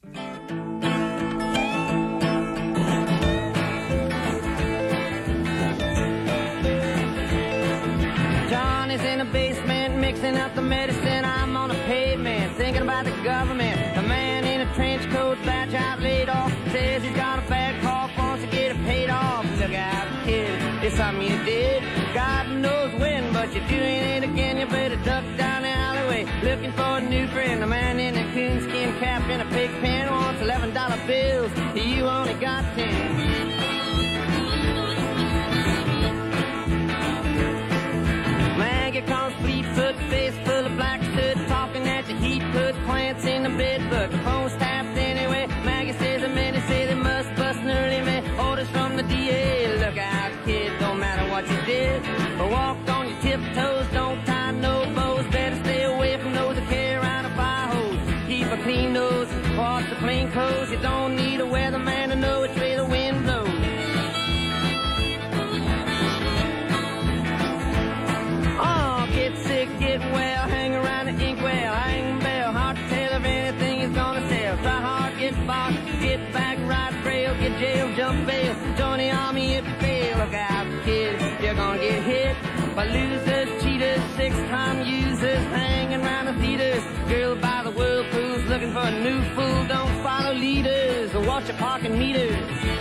John is in the basement mixing up the medicine. I'm on the pavement thinking about the government. The man in a trench coat, badge out laid off, says he's got a bad cough, wants to get it paid off. Look out, kid, it's something you did. God knows when, but you're doing it again. You better duck down the alleyway. looking for a new friend. A man in a coonskin cap and a pig pen wants $11 bills. You only got 10. Maggie calls Fleetfoot, face full of black soot, talking at the heat, put plants in the bed, but the phone's tapped anyway. Maggie says the men say they must bust an early man. Orders from the DA, look out kid, don't matter what you did, but walk on your tiptoes, don't tie no bows, better stay away from those that carry around a fire hose. Keep a clean nose, wash the plain clothes, you don't need a weatherman to know which way the wind blows. Oh, get sick, get well, hang around the inkwell, hang bell, hard to tell if anything is gonna sell. Try hard, get bought, get back, ride trail, get jail, jump bail, join the army if you fail. Look out, kids, you're gonna get hit by losers, cheaters, six-time users, hanging around the theaters. Girl by the whirlpools, looking for a new fool, don't follow leaders, or watch your parking meters.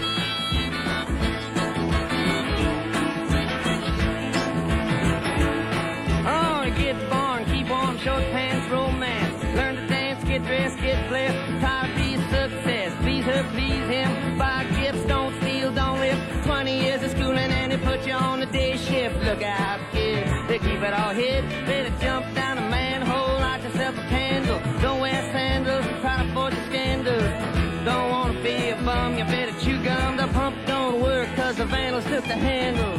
Get born, keep warm, short pants, romance. Learn to dance, get dressed, get blessed. Tired of being success. Please her, please him. Buy gifts, don't steal, don't live. 20 years of schooling and they put you on the day shift. Look out, kids, they keep it all hid. Better jump down a manhole, light yourself a candle. Don't wear sandals, try to forge a scandal. Don't want to be a bum, you better chew gum. The pump don't work, cause the vandals took the handle.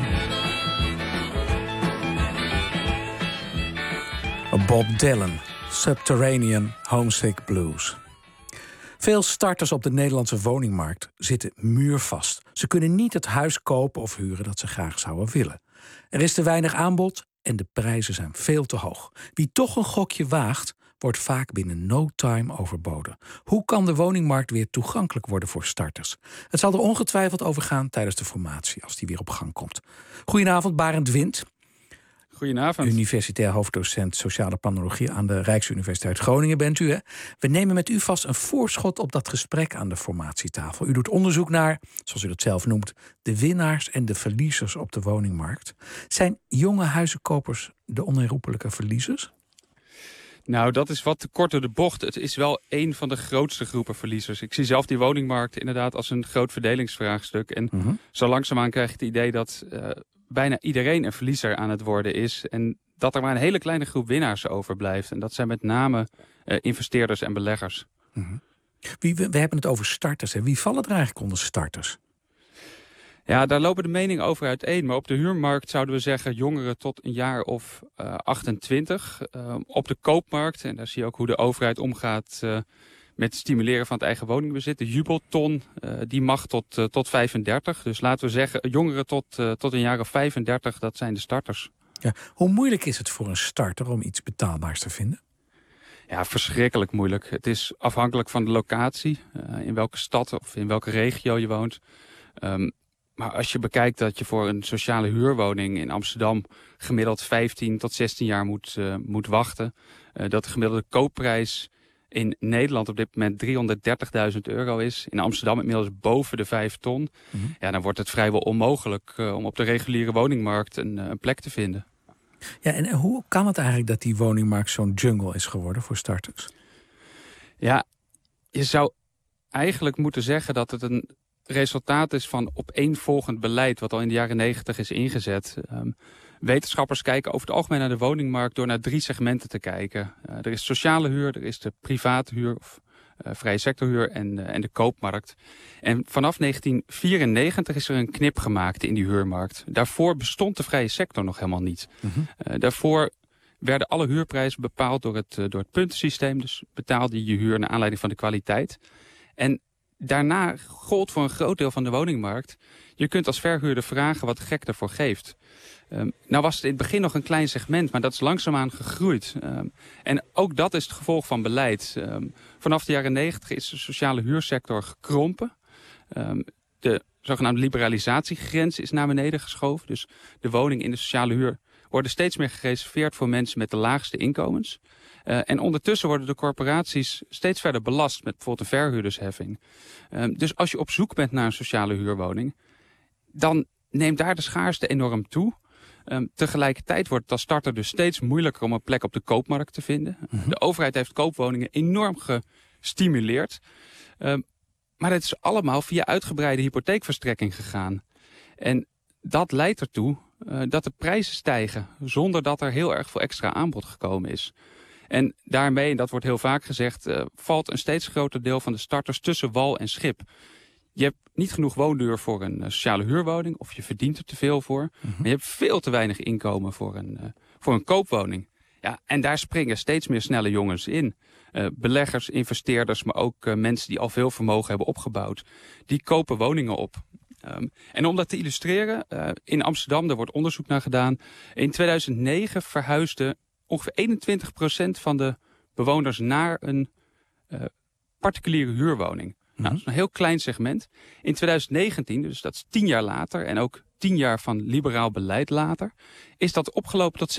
Bob Dylan, Subterranean Homesick Blues. Veel starters op de Nederlandse woningmarkt zitten muurvast. Ze kunnen niet het huis kopen of huren dat ze graag zouden willen. Er is te weinig aanbod en de prijzen zijn veel te hoog. Wie toch een gokje waagt, wordt vaak binnen no time overboden. Hoe kan de woningmarkt weer toegankelijk worden voor starters? Het zal er ongetwijfeld over gaan tijdens de formatie, als die weer op gang komt. Goedenavond, Barend Wind. Goedenavond. Universitair hoofddocent sociale planologie aan de Rijksuniversiteit Groningen bent u. Hè? We nemen met u vast een voorschot op dat gesprek aan de formatietafel. U doet onderzoek naar, zoals u dat zelf noemt, de winnaars en de verliezers op de woningmarkt. Zijn jonge huizenkopers de onherroepelijke verliezers? Nou, dat is wat te kort door de bocht. Het is wel een van de grootste groepen verliezers. Ik zie zelf die woningmarkt inderdaad als een groot verdelingsvraagstuk. En zo langzaamaan krijg je het idee dat bijna iedereen een verliezer aan het worden is. En dat er maar een hele kleine groep winnaars overblijft. En dat zijn met name investeerders en beleggers. We hebben het over starters. Hè? Wie vallen er eigenlijk onder starters? Ja, daar lopen de meningen over uiteen. Maar op de huurmarkt zouden we zeggen jongeren tot een jaar of 28. Op de koopmarkt, en daar zie je ook hoe de overheid omgaat met het stimuleren van het eigen woningbezit. De jubelton, die mag tot 35. Dus laten we zeggen, jongeren tot een jaar of 35, dat zijn de starters. Ja, hoe moeilijk is het voor een starter om iets betaalbaars te vinden? Ja, verschrikkelijk moeilijk. Het is afhankelijk van de locatie, in welke stad of in welke regio je woont. Maar als je bekijkt dat je voor een sociale huurwoning in Amsterdam gemiddeld 15 tot 16 jaar moet wachten. Dat de gemiddelde koopprijs in Nederland op dit moment €330.000 is. In Amsterdam inmiddels boven de 5 ton. Ja, dan wordt het vrijwel onmogelijk om op de reguliere woningmarkt een plek te vinden. Ja, en hoe kan het eigenlijk dat die woningmarkt zo'n jungle is geworden voor starters? Ja, je zou eigenlijk moeten zeggen dat het een resultaat is van opeenvolgend beleid wat al in de jaren 90 is ingezet. Wetenschappers kijken over het algemeen naar de woningmarkt door naar 3 segmenten te kijken. Er is sociale huur, er is de private huur of vrije sectorhuur en de koopmarkt. En vanaf 1994 is er een knip gemaakt in die huurmarkt. Daarvoor bestond de vrije sector nog helemaal niet. Daarvoor werden alle huurprijzen bepaald door het puntensysteem. Dus betaalde je huur naar aanleiding van de kwaliteit. En daarna gold voor een groot deel van de woningmarkt: je kunt als verhuurder vragen wat de gek ervoor geeft. Nou was het in het begin nog een klein segment, maar dat is langzaamaan gegroeid. En ook dat is het gevolg van beleid. Vanaf de jaren 90 is de sociale huursector gekrompen. De zogenaamde liberalisatiegrens is naar beneden geschoven. Dus de woningen in de sociale huur worden steeds meer gereserveerd voor mensen met de laagste inkomens. En ondertussen worden de corporaties steeds verder belast met bijvoorbeeld een verhuurdersheffing. Dus als je op zoek bent naar een sociale huurwoning, dan neemt daar de schaarste enorm toe. Tegelijkertijd wordt het als starter dus steeds moeilijker om een plek op de koopmarkt te vinden. De overheid heeft koopwoningen enorm gestimuleerd. Maar het is allemaal via uitgebreide hypotheekverstrekking gegaan. En dat leidt ertoe dat de prijzen stijgen zonder dat er heel erg veel extra aanbod gekomen is. En daarmee, en dat wordt heel vaak gezegd, valt een steeds groter deel van de starters tussen wal en schip. Je hebt niet genoeg woonduur voor een sociale huurwoning of je verdient er te veel voor. Maar je hebt veel te weinig inkomen voor een koopwoning. Ja, en daar springen steeds meer snelle jongens in. Beleggers, investeerders, maar ook mensen die al veel vermogen hebben opgebouwd. Die kopen woningen op. En om dat te illustreren, in Amsterdam, daar wordt onderzoek naar gedaan. In 2009 verhuisde ongeveer 21% van de bewoners naar een particuliere huurwoning. Nou, dat is een heel klein segment. In 2019, dus dat is 10 jaar later en ook 10 jaar van liberaal beleid later, is dat opgelopen tot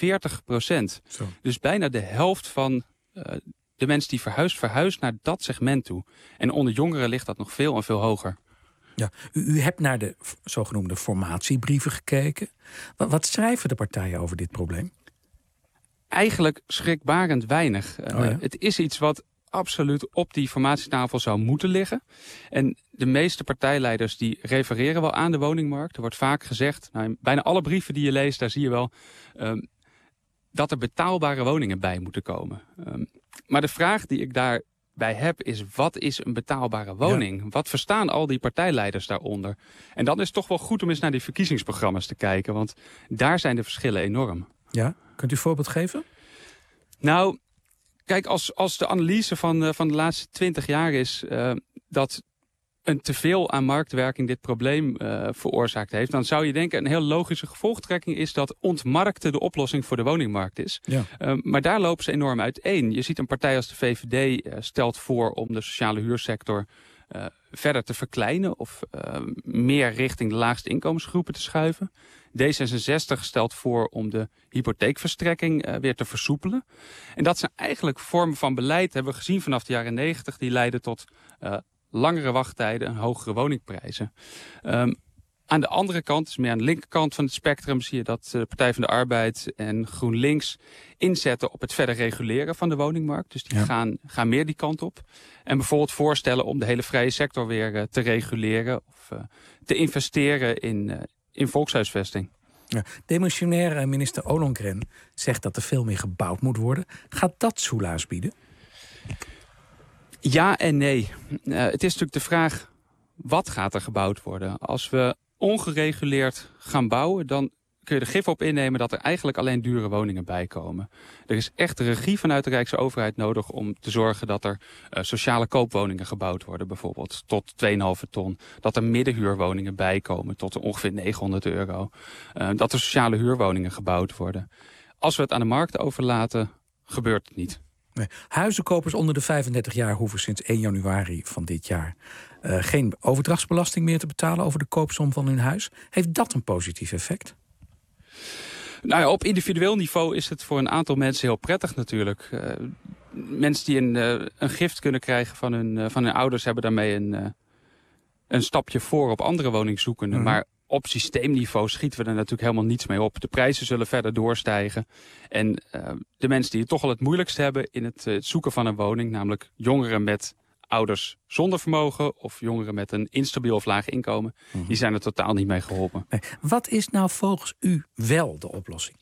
47%. Zo. Dus bijna de helft van de mensen die verhuist naar dat segment toe. En onder jongeren ligt dat nog veel en veel hoger. Ja, u hebt naar de zogenoemde formatiebrieven gekeken. Wat schrijven de partijen over dit probleem? Eigenlijk schrikbarend weinig. Ja? Het is iets wat absoluut op die formatietafel zou moeten liggen. En de meeste partijleiders die refereren wel aan de woningmarkt. Er wordt vaak gezegd, nou, in bijna alle brieven die je leest, daar zie je wel dat er betaalbare woningen bij moeten komen. Maar de vraag die ik daarbij heb is, wat is een betaalbare woning? Ja. Wat verstaan al die partijleiders daaronder? En dan is het toch wel goed om eens naar die verkiezingsprogramma's te kijken, want daar zijn de verschillen enorm. Ja, kunt u een voorbeeld geven? Nou, kijk, als de analyse van de laatste 20 jaar is dat een teveel aan marktwerking dit probleem veroorzaakt heeft, dan zou je denken een heel logische gevolgtrekking is dat ontmarkten de oplossing voor de woningmarkt is. Ja. Maar daar lopen ze enorm uiteen. Je ziet een partij als de VVD stelt voor om de sociale huursector verder te verkleinen of meer richting de laagste inkomensgroepen te schuiven. D66 stelt voor om de hypotheekverstrekking weer te versoepelen. En dat zijn eigenlijk vormen van beleid, hebben we gezien vanaf de jaren 90, die leiden tot langere wachttijden en hogere woningprijzen. Aan de andere kant, dus meer aan de linkerkant van het spectrum, zie je dat de Partij van de Arbeid en GroenLinks inzetten op het verder reguleren van de woningmarkt. Dus die gaan meer die kant op. En bijvoorbeeld voorstellen om de hele vrije sector weer te reguleren of te investeren in volkshuisvesting. Ja, demissionair minister Ollongren zegt dat er veel meer gebouwd moet worden. Gaat dat soelaas bieden? Ja en nee. Het is natuurlijk de vraag, wat gaat er gebouwd worden? Als we ongereguleerd gaan bouwen, dan kun je er gif op innemen dat er eigenlijk alleen dure woningen bij komen. Er is echt regie vanuit de Rijksoverheid nodig om te zorgen dat er sociale koopwoningen gebouwd worden, bijvoorbeeld tot 2,5 ton. Dat er middenhuurwoningen bij komen tot ongeveer €900. Dat er sociale huurwoningen gebouwd worden. Als we het aan de markt overlaten, gebeurt het niet. Nee. Huizenkopers onder de 35 jaar hoeven sinds 1 januari van dit jaar geen overdrachtsbelasting meer te betalen over de koopsom van hun huis. Heeft dat een positief effect? Nou ja, op individueel niveau is het voor een aantal mensen heel prettig natuurlijk. Mensen die een gift kunnen krijgen van hun ouders hebben daarmee een stapje voor op andere woningzoekenden. Maar op systeemniveau schieten we er natuurlijk helemaal niets mee op. De prijzen zullen verder doorstijgen. En de mensen die het toch al het moeilijkst hebben in het zoeken van een woning, namelijk jongeren met ouders zonder vermogen of jongeren met een instabiel of laag inkomen, die zijn er totaal niet mee geholpen. Nee. Wat is nou volgens u wel de oplossing?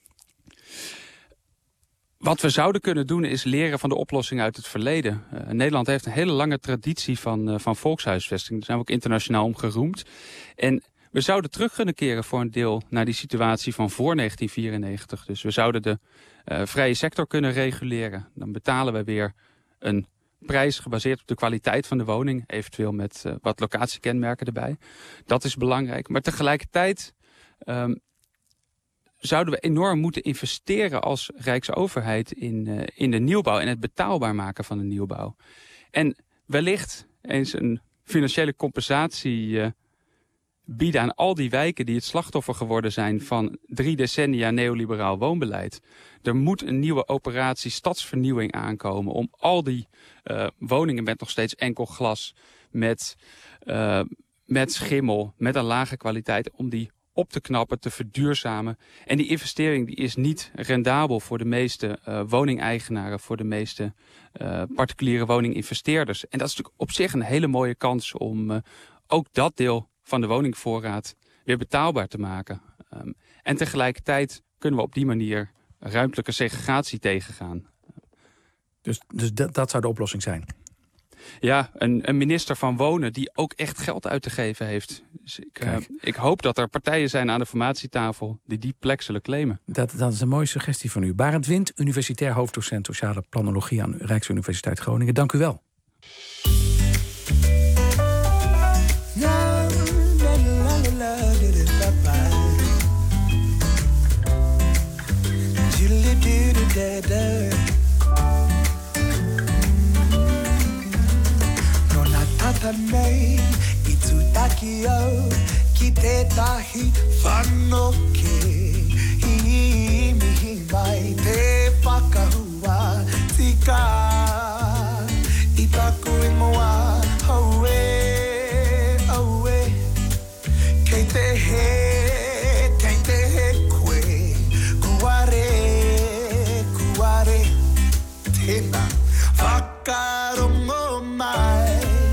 Wat we zouden kunnen doen is leren van de oplossingen uit het verleden. Nederland heeft een hele lange traditie van volkshuisvesting. Daar zijn we ook internationaal om geroemd. En we zouden terug kunnen keren voor een deel naar die situatie van voor 1994. Dus we zouden de vrije sector kunnen reguleren. Dan betalen we weer een prijs gebaseerd op de kwaliteit van de woning. Eventueel met wat locatiekenmerken erbij. Dat is belangrijk. Maar tegelijkertijd zouden we enorm moeten investeren als Rijksoverheid in de nieuwbouw en het betaalbaar maken van de nieuwbouw. En wellicht eens een financiële compensatie bieden aan al die wijken die het slachtoffer geworden zijn van 3 decennia neoliberaal woonbeleid. Er moet een nieuwe operatie stadsvernieuwing aankomen om al die woningen met nog steeds enkel glas, met schimmel, met een lage kwaliteit, om die op te knappen, te verduurzamen. En die investering die is niet rendabel voor de meeste woningeigenaren, voor de meeste particuliere woninginvesteerders. En dat is natuurlijk op zich een hele mooie kans om ook dat deel van de woningvoorraad weer betaalbaar te maken. En tegelijkertijd kunnen we op die manier ruimtelijke segregatie tegengaan. Dus dat zou de oplossing zijn? Ja, een minister van Wonen die ook echt geld uit te geven heeft. Dus ik hoop dat er partijen zijn aan de formatietafel die plek zullen claimen. Dat is een mooie suggestie van u. Barend Wind, universitair hoofddocent sociale planologie aan Rijksuniversiteit Groningen. Dank u wel. Nei itutakio kite tahi whanoke hi mihi mai te whakahua tika i taku ingoa haue aue kei te he koe kuare tēnā whakarongo mai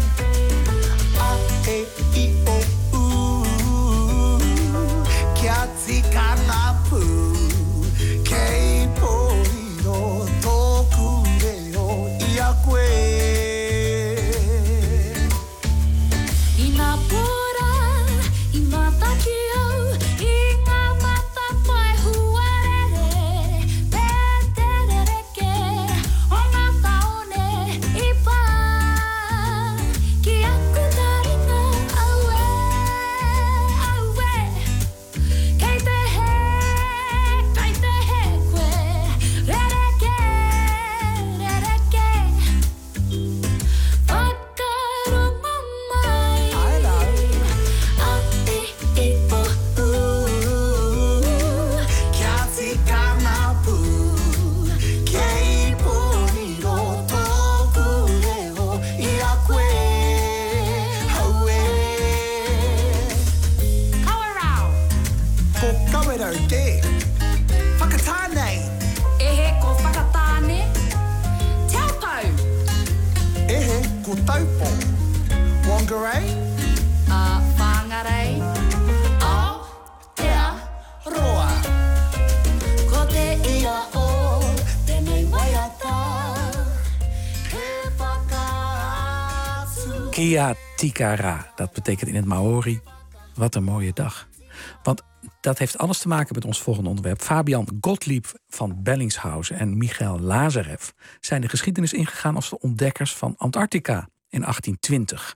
Kia Tikara, dat betekent in het Maori, wat een mooie dag. Want dat heeft alles te maken met ons volgende onderwerp. Fabian Gottlieb van Bellingshausen en Michael Lazarev zijn de geschiedenis ingegaan als de ontdekkers van Antarctica in 1820.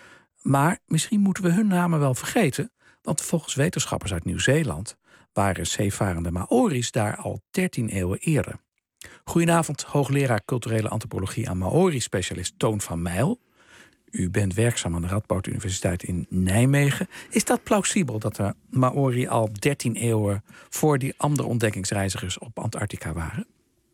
Maar misschien moeten we hun namen wel vergeten, want volgens wetenschappers uit Nieuw-Zeeland waren zeevarende Maori's daar al 13 eeuwen eerder. Goedenavond, hoogleraar culturele antropologie en Maori-specialist Toon van Mijl. U bent werkzaam aan de Radboud Universiteit in Nijmegen. Is dat plausibel dat de Maori al 13 eeuwen voor die andere ontdekkingsreizigers op Antarctica waren?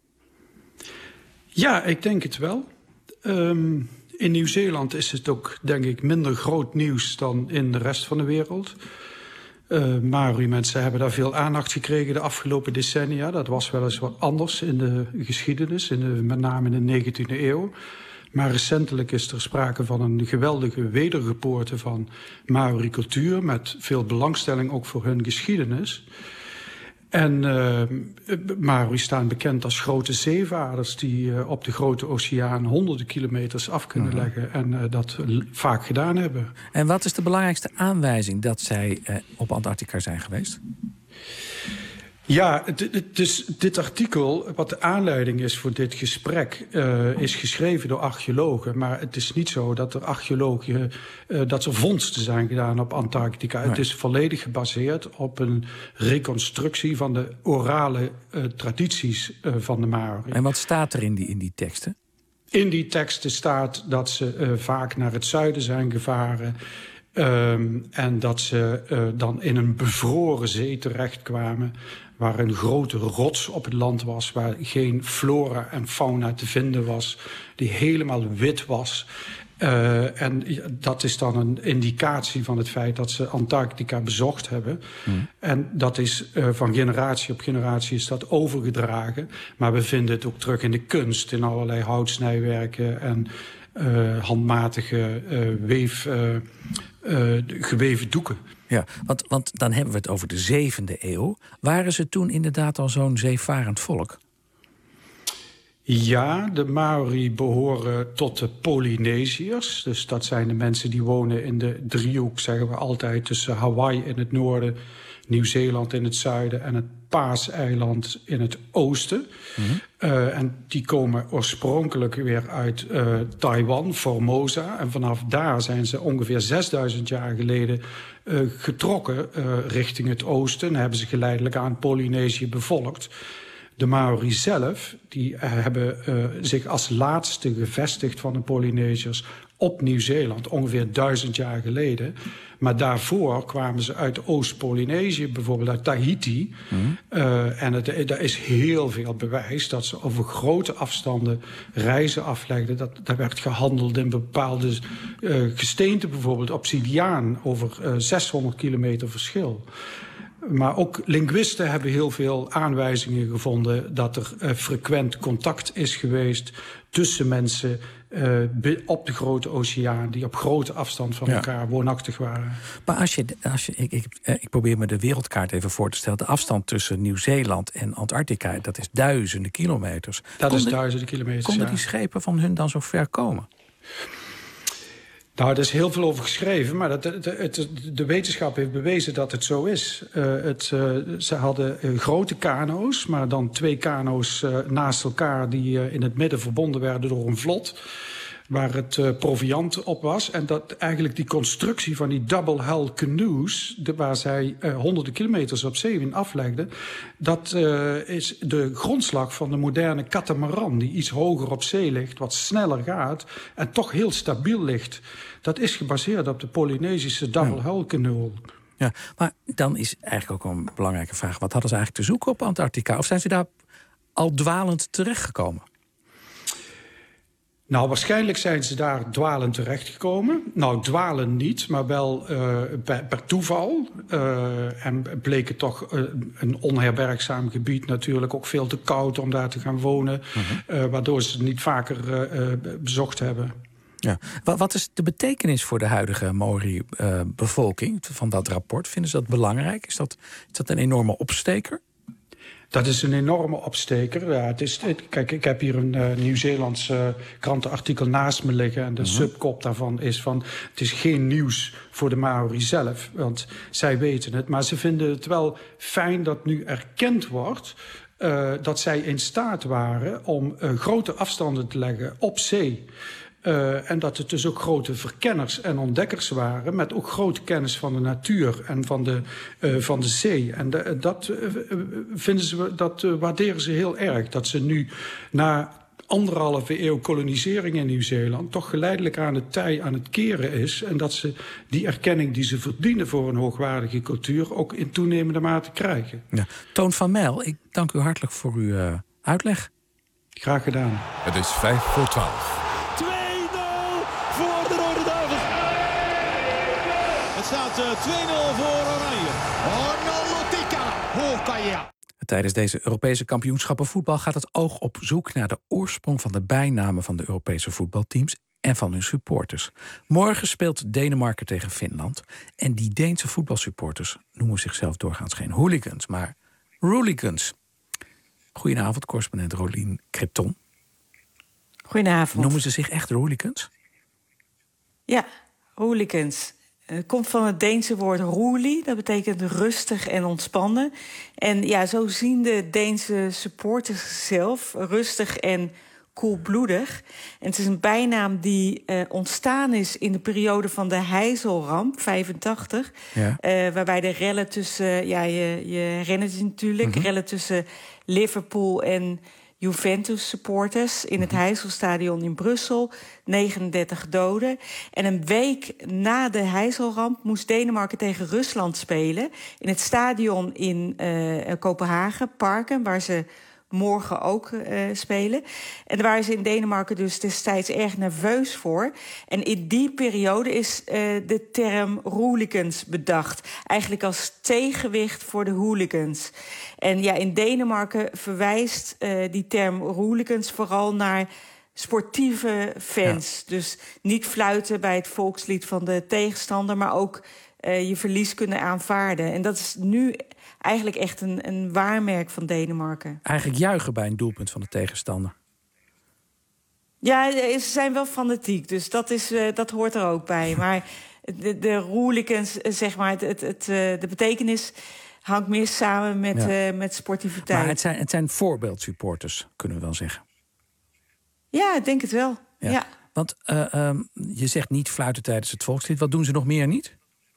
Ja, ik denk het wel. In Nieuw-Zeeland is het ook, denk ik, minder groot nieuws dan in de rest van de wereld. Maori-mensen hebben daar veel aandacht gekregen de afgelopen decennia. Dat was wel eens wat anders in de geschiedenis, met name in de 19e eeuw. Maar recentelijk is er sprake van een geweldige wedergeboorte van Maori-cultuur, met veel belangstelling ook voor hun geschiedenis. En Maori staan bekend als grote zeevaarders die op de grote oceaan honderden kilometers af kunnen leggen en dat vaak gedaan hebben. En wat is de belangrijkste aanwijzing dat zij op Antarctica zijn geweest? Ja, dus dit artikel, wat de aanleiding is voor dit gesprek, is geschreven door archeologen. Maar het is niet zo dat er archeologen, dat er vondsten zijn gedaan op Antarctica. Nee. Het is volledig gebaseerd op een reconstructie van de orale tradities van de Maori. En wat staat er in die teksten? In die teksten staat dat ze vaak naar het zuiden zijn gevaren. En dat ze dan in een bevroren zee terechtkwamen, waar een grote rots op het land was, waar geen flora en fauna te vinden was, die helemaal wit was. En dat is dan een indicatie van het feit dat ze Antarctica bezocht hebben. En dat is van generatie op generatie is dat overgedragen. Maar we vinden het ook terug in de kunst, in allerlei houtsnijwerken en handmatige geweven doeken. Ja, want dan hebben we het over de 7e eeuw. Waren ze toen inderdaad al zo'n zeevarend volk? Ja, de Maori behoren tot de Polynesiërs. Dus dat zijn de mensen die wonen in de driehoek, zeggen we altijd, tussen Hawaii in het noorden, Nieuw-Zeeland in het zuiden en het Paaseiland in het oosten. En die komen oorspronkelijk weer uit Taiwan, Formosa. En vanaf daar zijn ze ongeveer 6000 jaar geleden getrokken richting het oosten. En hebben ze geleidelijk aan Polynesië bevolkt. De Maori zelf, die hebben zich als laatste gevestigd van de Polynesiërs op Nieuw-Zeeland, ongeveer 1000 jaar geleden. Maar daarvoor kwamen ze uit Oost-Polynesië, bijvoorbeeld uit Tahiti. En er is heel veel bewijs dat ze over grote afstanden reizen aflegden. Daar werd gehandeld in bepaalde gesteenten, bijvoorbeeld obsidiaan, over 600 kilometer verschil. Maar ook linguisten hebben heel veel aanwijzingen gevonden dat er frequent contact is geweest tussen mensen op de grote oceaan die op grote afstand van elkaar woonachtig waren. Maar ik probeer me de wereldkaart even voor te stellen. De afstand tussen Nieuw-Zeeland en Antarctica, dat is duizenden kilometers. Dat is duizenden kilometers, Konden die schepen van hun dan zo ver komen? Nou, er is heel veel over geschreven, maar de wetenschap heeft bewezen dat het zo is. Ze hadden grote kano's, maar dan 2 kano's naast elkaar die in het midden verbonden werden door een vlot, waar het proviant op was. En dat eigenlijk die constructie van die double hull canoes, waar zij honderden kilometers op zee in aflegden, dat is de grondslag van de moderne catamaran, die iets hoger op zee ligt, wat sneller gaat en toch heel stabiel ligt. Dat is gebaseerd op de Polynesische double hull canoe. Ja, maar dan is eigenlijk ook een belangrijke vraag: wat hadden ze eigenlijk te zoeken op Antarctica? Of zijn ze daar al dwalend terechtgekomen? Nou, waarschijnlijk zijn ze daar dwalend terechtgekomen. Nou, dwalen niet, maar wel per toeval. En bleek het toch een onherbergzaam gebied, natuurlijk ook veel te koud om daar te gaan wonen. Waardoor ze het niet vaker bezocht hebben. Ja. Wat is de betekenis voor de huidige Maori-bevolking van dat rapport? Vinden ze dat belangrijk? Is dat een enorme opsteker? Dat is een enorme opsteker. Ja, kijk, ik heb hier een Nieuw-Zeelands krantenartikel naast me liggen. En de subkop daarvan is van: het is geen nieuws voor de Maori zelf. Want zij weten het. Maar ze vinden het wel fijn dat nu erkend wordt dat zij in staat waren om grote afstanden te leggen op zee. En dat het dus ook grote verkenners en ontdekkers waren, met ook grote kennis van de natuur en van de zee. En dat waarderen ze heel erg. Dat ze nu na 1,5 eeuw kolonisering in Nieuw-Zeeland toch geleidelijk aan het tij aan het keren is. En dat ze die erkenning die ze verdienen voor een hoogwaardige cultuur ook in toenemende mate krijgen. Ja. Toon van Mijl, ik dank u hartelijk voor uw uitleg. Graag gedaan. Het is 11:55. Voor de Rode Duivels. Het staat 2-0 voor Oranje. Honkaya. Tijdens deze Europese kampioenschappen voetbal gaat het oog op zoek naar de oorsprong van de bijnamen van de Europese voetbalteams en van hun supporters. Morgen speelt Denemarken tegen Finland. En die Deense voetbalsupporters noemen zichzelf doorgaans geen hooligans, maar Rooligans. Goedenavond, correspondent Rolien Krypton. Goedenavond. Noemen ze zich echt Rooligans? Ja, hooligans. Het komt van het Deense woord rooli. Dat betekent rustig en ontspannen. En ja, zo zien de Deense supporters zichzelf rustig en koelbloedig. En het is een bijnaam die ontstaan is in de periode van de Heizelramp, 85. Ja. Waarbij de rellen tussen, je herinnert je natuurlijk, rellen tussen Liverpool en Juventus supporters in het Heizelstadion in Brussel. 39 doden. En een week na de Heizelramp moest Denemarken tegen Rusland spelen. In het stadion in Kopenhagen, Parken, waar ze morgen ook spelen. En daar waren ze in Denemarken dus destijds erg nerveus voor. En in die periode is de term hooligans bedacht. Eigenlijk als tegenwicht voor de hooligans. En ja, in Denemarken verwijst die term hooligans vooral naar sportieve fans. Ja. Dus niet fluiten bij het volkslied van de tegenstander, maar ook je verlies kunnen aanvaarden. En dat is nu eigenlijk echt een waarmerk van Denemarken. Eigenlijk juichen bij een doelpunt van de tegenstander. Ja, ze zijn wel fanatiek, dus dat hoort er ook bij. Maar de hooligans, zeg maar, de betekenis hangt meer samen met sportiviteit. Maar het zijn voorbeeldsupporters, kunnen we wel zeggen. Ja, ik denk het wel. Ja. Want je zegt niet fluiten tijdens het volkslied. Wat doen ze nog meer niet?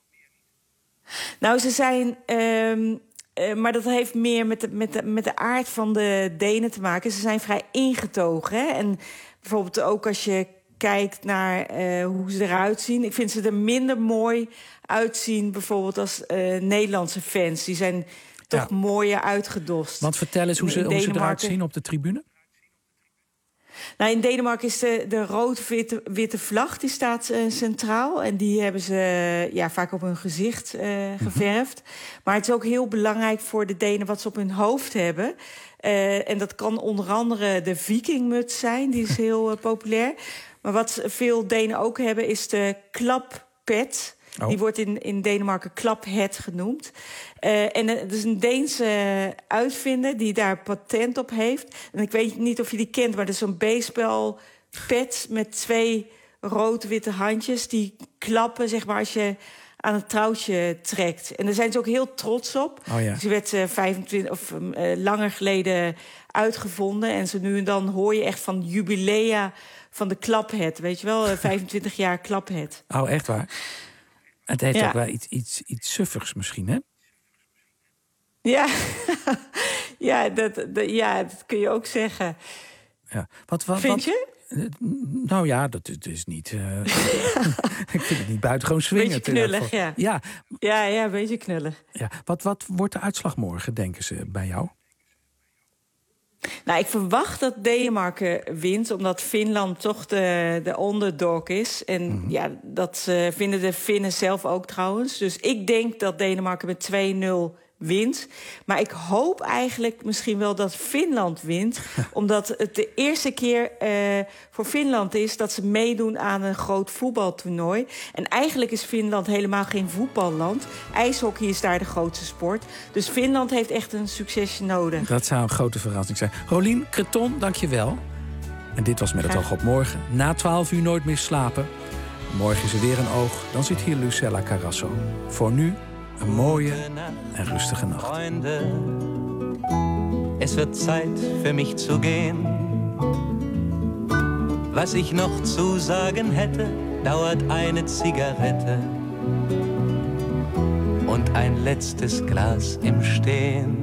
Nou, ze zijn... maar dat heeft meer met de aard van de Denen te maken. Ze zijn vrij ingetogen. Hè? En bijvoorbeeld ook als je kijkt naar hoe ze eruit zien. Ik vind ze er minder mooi uitzien bijvoorbeeld als Nederlandse fans. Die zijn toch mooier uitgedost. Want vertel eens hoe ze eruit zien op de tribune. Nou, in Denemarken is de rood-witte vlag, die staat centraal. En die hebben ze vaak op hun gezicht geverfd. Maar het is ook heel belangrijk voor de Denen wat ze op hun hoofd hebben. En dat kan onder andere de vikingmuts zijn, die is heel populair. Maar wat veel Denen ook hebben is de klappet. Oh. Die wordt in Denemarken klaphet genoemd. En het is een Deense uitvinder die daar patent op heeft. En ik weet niet of je die kent, maar dat is zo'n baseballpet met 2 rood-witte handjes. Die klappen, zeg maar, als je aan het touwtje trekt. En daar zijn ze ook heel trots op. Oh ja. Ze werd langer geleden uitgevonden. En zo nu en dan hoor je echt van jubilea van de klaphet. Weet je wel, 25 jaar klaphet. Oh, echt waar? Het heeft ook wel iets suffigs misschien, hè? Ja, dat kun je ook zeggen. Ja. Vind je? Nou ja, dat is niet... ik vind het niet buitengewoon swingen. Beetje knullig, ja. Ja, een beetje knullig. Ja. Wat wordt de uitslag morgen, denken ze, bij jou? Nou, ik verwacht dat Denemarken wint, omdat Finland toch de underdog is. En dat vinden de Finnen zelf ook trouwens. Dus ik denk dat Denemarken met 2-0 wint. Maar ik hoop eigenlijk misschien wel dat Finland wint. Omdat het de eerste keer voor Finland is dat ze meedoen aan een groot voetbaltoernooi. En eigenlijk is Finland helemaal geen voetballand. IJshockey is daar de grootste sport. Dus Finland heeft echt een succesje nodig. Dat zou een grote verrassing zijn. Rolien Creton, dank je wel. En dit was Met het oog op morgen. Na 12 uur nooit meer slapen. Morgen is er weer een oog. Dan zit hier Lucella Carrasso. Voor nu een mooie en rustige Nacht. Freunde, es wird Zeit für mich zu gehen. Was ich noch zu sagen hätte, dauert eine Zigarette und ein letztes Glas im Stehen.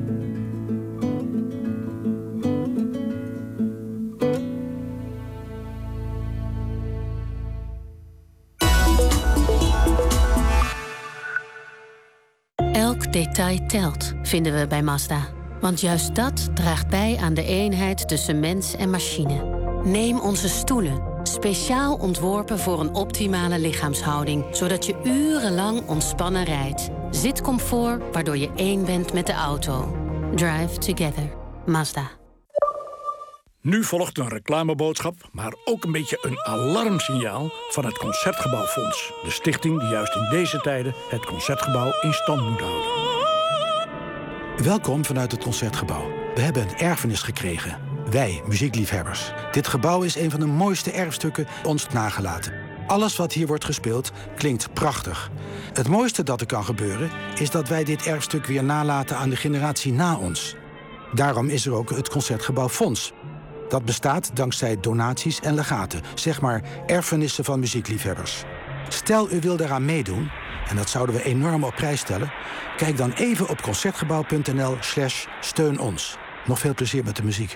Detail telt, vinden we bij Mazda. Want juist dat draagt bij aan de eenheid tussen mens en machine. Neem onze stoelen, speciaal ontworpen voor een optimale lichaamshouding, zodat je urenlang ontspannen rijdt. Zitcomfort, waardoor je één bent met de auto. Drive together. Mazda. Nu volgt een reclameboodschap, maar ook een beetje een alarmsignaal van het Concertgebouwfonds. De stichting die juist in deze tijden het Concertgebouw in stand moet houden. Welkom vanuit het Concertgebouw. We hebben een erfenis gekregen. Wij, muziekliefhebbers. Dit gebouw is een van de mooiste erfstukken ons nagelaten. Alles wat hier wordt gespeeld klinkt prachtig. Het mooiste dat er kan gebeuren is dat wij dit erfstuk weer nalaten aan de generatie na ons. Daarom is er ook het Concertgebouwfonds. Dat bestaat dankzij donaties en legaten, zeg maar erfenissen van muziekliefhebbers. Stel u wil daaraan meedoen, en dat zouden we enorm op prijs stellen, kijk dan even op concertgebouw.nl/steun ons. Nog veel plezier met de muziek.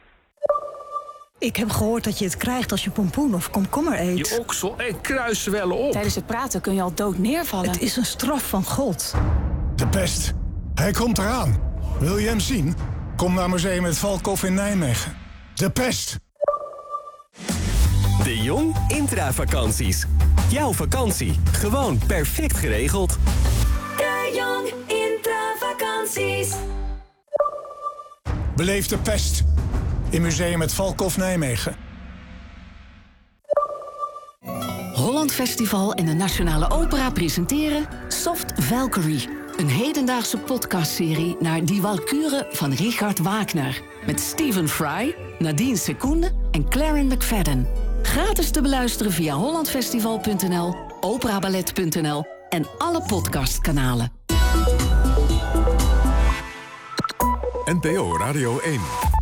Ik heb gehoord dat je het krijgt als je pompoen of komkommer eet. Je oksel en kruis zwellen op. Tijdens het praten kun je al dood neervallen. Het is een straf van God. De pest. Hij komt eraan. Wil je hem zien? Kom naar Museum het Valkhof in Nijmegen. De pest. De Jong Intravakanties. Jouw vakantie, gewoon perfect geregeld. De Jong Intravakanties. Beleef de pest in Museum het Valkhof Nijmegen. Holland Festival en de Nationale Opera presenteren Soft Valkyrie. Een hedendaagse podcastserie naar Die Walküre van Richard Wagner. Met Stephen Fry, Nadine Sekoende en Claren McFadden. Gratis te beluisteren via hollandfestival.nl, operaballet.nl en alle podcastkanalen. NPO Radio 1.